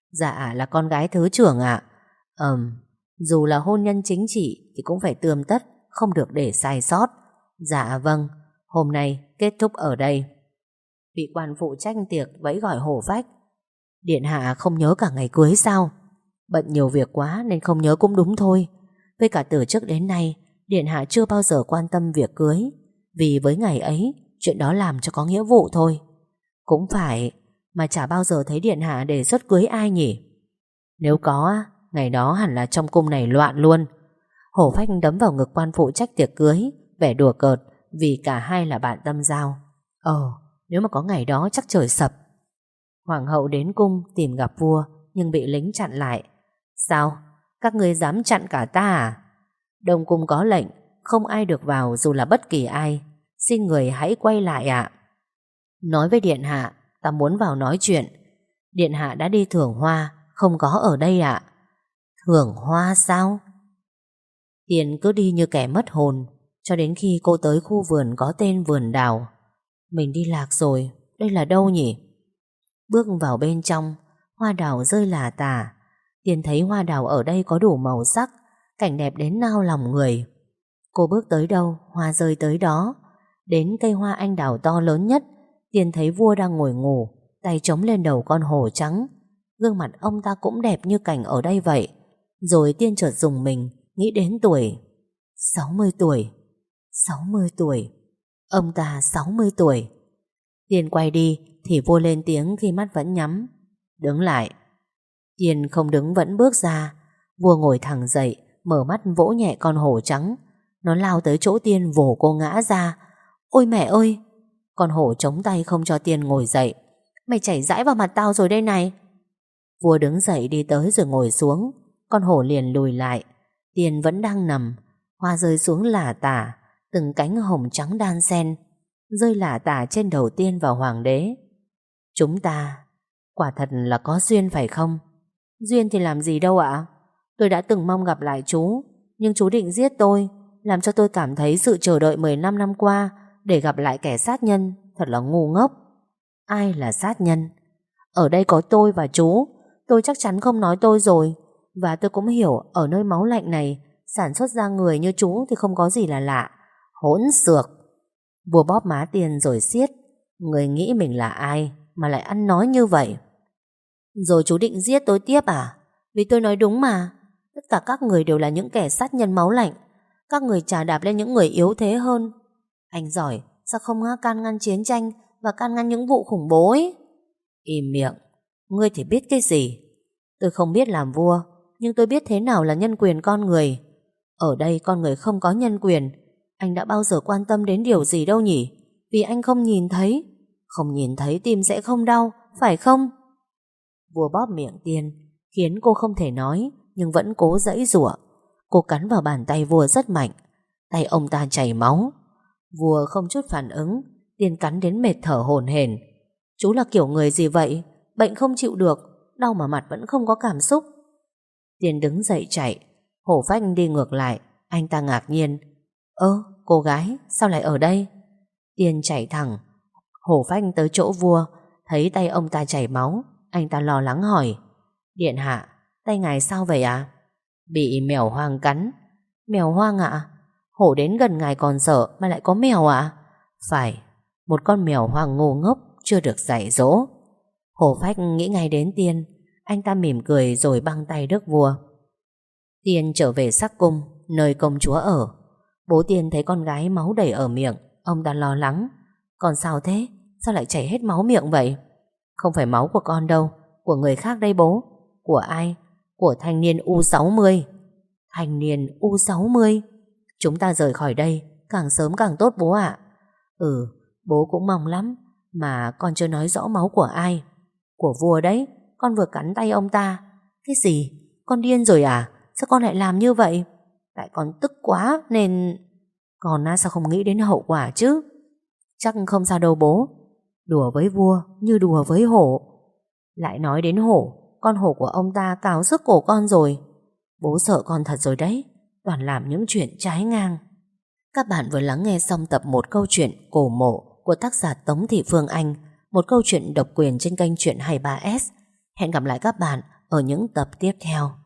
Dạ là con gái thứ trưởng ạ. Ừm, dù là hôn nhân chính trị thì cũng phải tươm tất, không được để sai sót. Dạ vâng, hôm nay kết thúc ở đây. Vị quan phụ trách tiệc vẫy gọi Hổ Phách. Điện hạ không nhớ cả ngày cưới sao? Bận nhiều việc quá nên không nhớ cũng đúng thôi. Với cả từ trước đến nay, điện hạ chưa bao giờ quan tâm việc cưới, vì với ngày ấy, chuyện đó làm cho có nghĩa vụ thôi. Cũng phải, mà chả bao giờ thấy điện hạ đề xuất cưới ai nhỉ? Nếu có, ngày đó hẳn là trong cung này loạn luôn. Hổ Phách đấm vào ngực quan phụ trách tiệc cưới, vẻ đùa cợt, vì cả hai là bạn tâm giao. Ờ, nếu mà có ngày đó chắc trời sập. Hoàng hậu đến cung tìm gặp vua, nhưng bị lính chặn lại. Sao? Các ngươi dám chặn cả ta à? Đông cung có lệnh, không ai được vào dù là bất kỳ ai. Xin người hãy quay lại ạ. Nói với điện hạ, ta muốn vào nói chuyện. Điện hạ đã đi thưởng hoa, không có ở đây ạ. Thưởng hoa sao? Tiền cứ đi như kẻ mất hồn, cho đến khi cô tới khu vườn có tên vườn đào. Mình đi lạc rồi, đây là đâu nhỉ? Bước vào bên trong, hoa đào rơi lả tả. Tiền thấy hoa đào ở đây có đủ màu sắc, cảnh đẹp đến nao lòng người. Cô bước tới đâu, hoa rơi tới đó. Đến cây hoa anh đào to lớn nhất, Tiền thấy vua đang ngồi ngủ, tay chống lên đầu con hổ trắng. Gương mặt ông ta cũng đẹp như cảnh ở đây vậy. Rồi Tiên chợt dùng mình, nghĩ đến tuổi. sáu mươi tuổi. sáu mươi tuổi. Ông ta sáu mươi tuổi. Tiên quay đi thì vua lên tiếng khi mắt vẫn nhắm. Đứng lại. Tiên không đứng vẫn bước ra. Vua ngồi thẳng dậy, mở mắt vỗ nhẹ con hổ trắng. Nó lao tới chỗ Tiên vồ cô ngã ra. Ôi mẹ ơi! Con hổ chống tay không cho Tiên ngồi dậy. Mày chảy dãi vào mặt tao rồi đây này. Vua đứng dậy đi tới rồi ngồi xuống. Con hổ liền lùi lại. Tiên vẫn đang nằm. Hoa rơi xuống lả tả, từng cánh hồng trắng đan xen, rơi lả tả trên đầu Tiên và hoàng đế. Chúng ta quả thật là có duyên phải không? Duyên thì làm gì đâu ạ. Tôi đã từng mong gặp lại chú, nhưng chú định giết tôi, làm cho tôi cảm thấy sự chờ đợi mười lăm năm qua để gặp lại kẻ sát nhân thật là ngu ngốc. Ai là sát nhân? Ở đây có tôi và chú. Tôi chắc chắn không nói tôi rồi. Và tôi cũng hiểu ở nơi máu lạnh này, sản xuất ra người như chú thì không có gì là lạ. Hỗn xược! Vua bóp má Tiên rồi xiết. Người nghĩ mình là ai? mà lại ăn nói như vậy. Rồi chú định giết tôi tiếp à? Vì tôi nói đúng mà. Tất cả các người đều là những kẻ sát nhân máu lạnh. Các người chà đạp lên những người yếu thế hơn. Anh giỏi, sao không can ngăn chiến tranh và can ngăn những vụ khủng bố ấy? Im miệng, ngươi thì biết cái gì? Tôi không biết làm vua, nhưng tôi biết thế nào là nhân quyền con người. Ở đây con người không có nhân quyền. Anh đã bao giờ quan tâm đến điều gì đâu nhỉ? Vì anh không nhìn thấy. Không nhìn thấy tim sẽ không đau, phải không? Vua bóp miệng Tiên, khiến cô không thể nói, nhưng vẫn cố giãy giụa. Cô cắn vào bàn tay vua rất mạnh. Tay ông ta chảy máu. Vua không chút phản ứng. Tiên cắn đến mệt thở hổn hển. Chú là kiểu người gì vậy? Bệnh không chịu được, đau mà mặt vẫn không có cảm xúc. Tiên đứng dậy chạy. Hổ Phách đi ngược lại. Anh ta ngạc nhiên. Ơ, cô gái, sao lại ở đây? Tiên chạy thẳng. Hổ Phách tới chỗ vua, thấy tay ông ta chảy máu. Anh ta lo lắng hỏi. Điện hạ, tay ngài sao vậy ạ? À? Bị mèo hoang cắn. Mèo hoang ạ? À? Hổ đến gần ngài còn sợ mà lại có mèo ạ? À? Phải, một con mèo hoang ngu ngốc, chưa được dạy dỗ. Hổ Phách nghĩ ngay đến Tiên. Anh ta mỉm cười rồi băng tay rước vua. Tiên trở về Sắc Cung, nơi công chúa ở. Bố Tiên thấy con gái máu đầy ở miệng. Ông ta lo lắng. Con sao thế? Sao lại chảy hết máu miệng vậy? Không phải máu của con đâu, của người khác đây bố. Của ai? Của thanh niên U sáu mươi. Thanh niên U sáu mươi? Chúng ta rời khỏi đây càng sớm càng tốt bố ạ. Ừ, bố cũng mong lắm. Mà con chưa nói rõ máu của ai. Của vua đấy. Con vừa cắn tay ông ta. Cái gì? Con điên rồi à? Sao con lại làm như vậy? Tại con tức quá nên... Con á, sao không nghĩ đến hậu quả chứ? Chắc không sao đâu bố. Đùa với vua như đùa với hổ. Lại nói đến hổ, con hổ của ông ta cào sức cổ con rồi. Bố sợ con thật rồi đấy. Toàn làm những chuyện trái ngang. Các bạn vừa lắng nghe xong tập một câu chuyện Cổ Mộ của tác giả Tống Thị Phương Anh, một câu chuyện độc quyền trên kênh Chuyện hai mươi ba ét. Hẹn gặp lại các bạn ở những tập tiếp theo.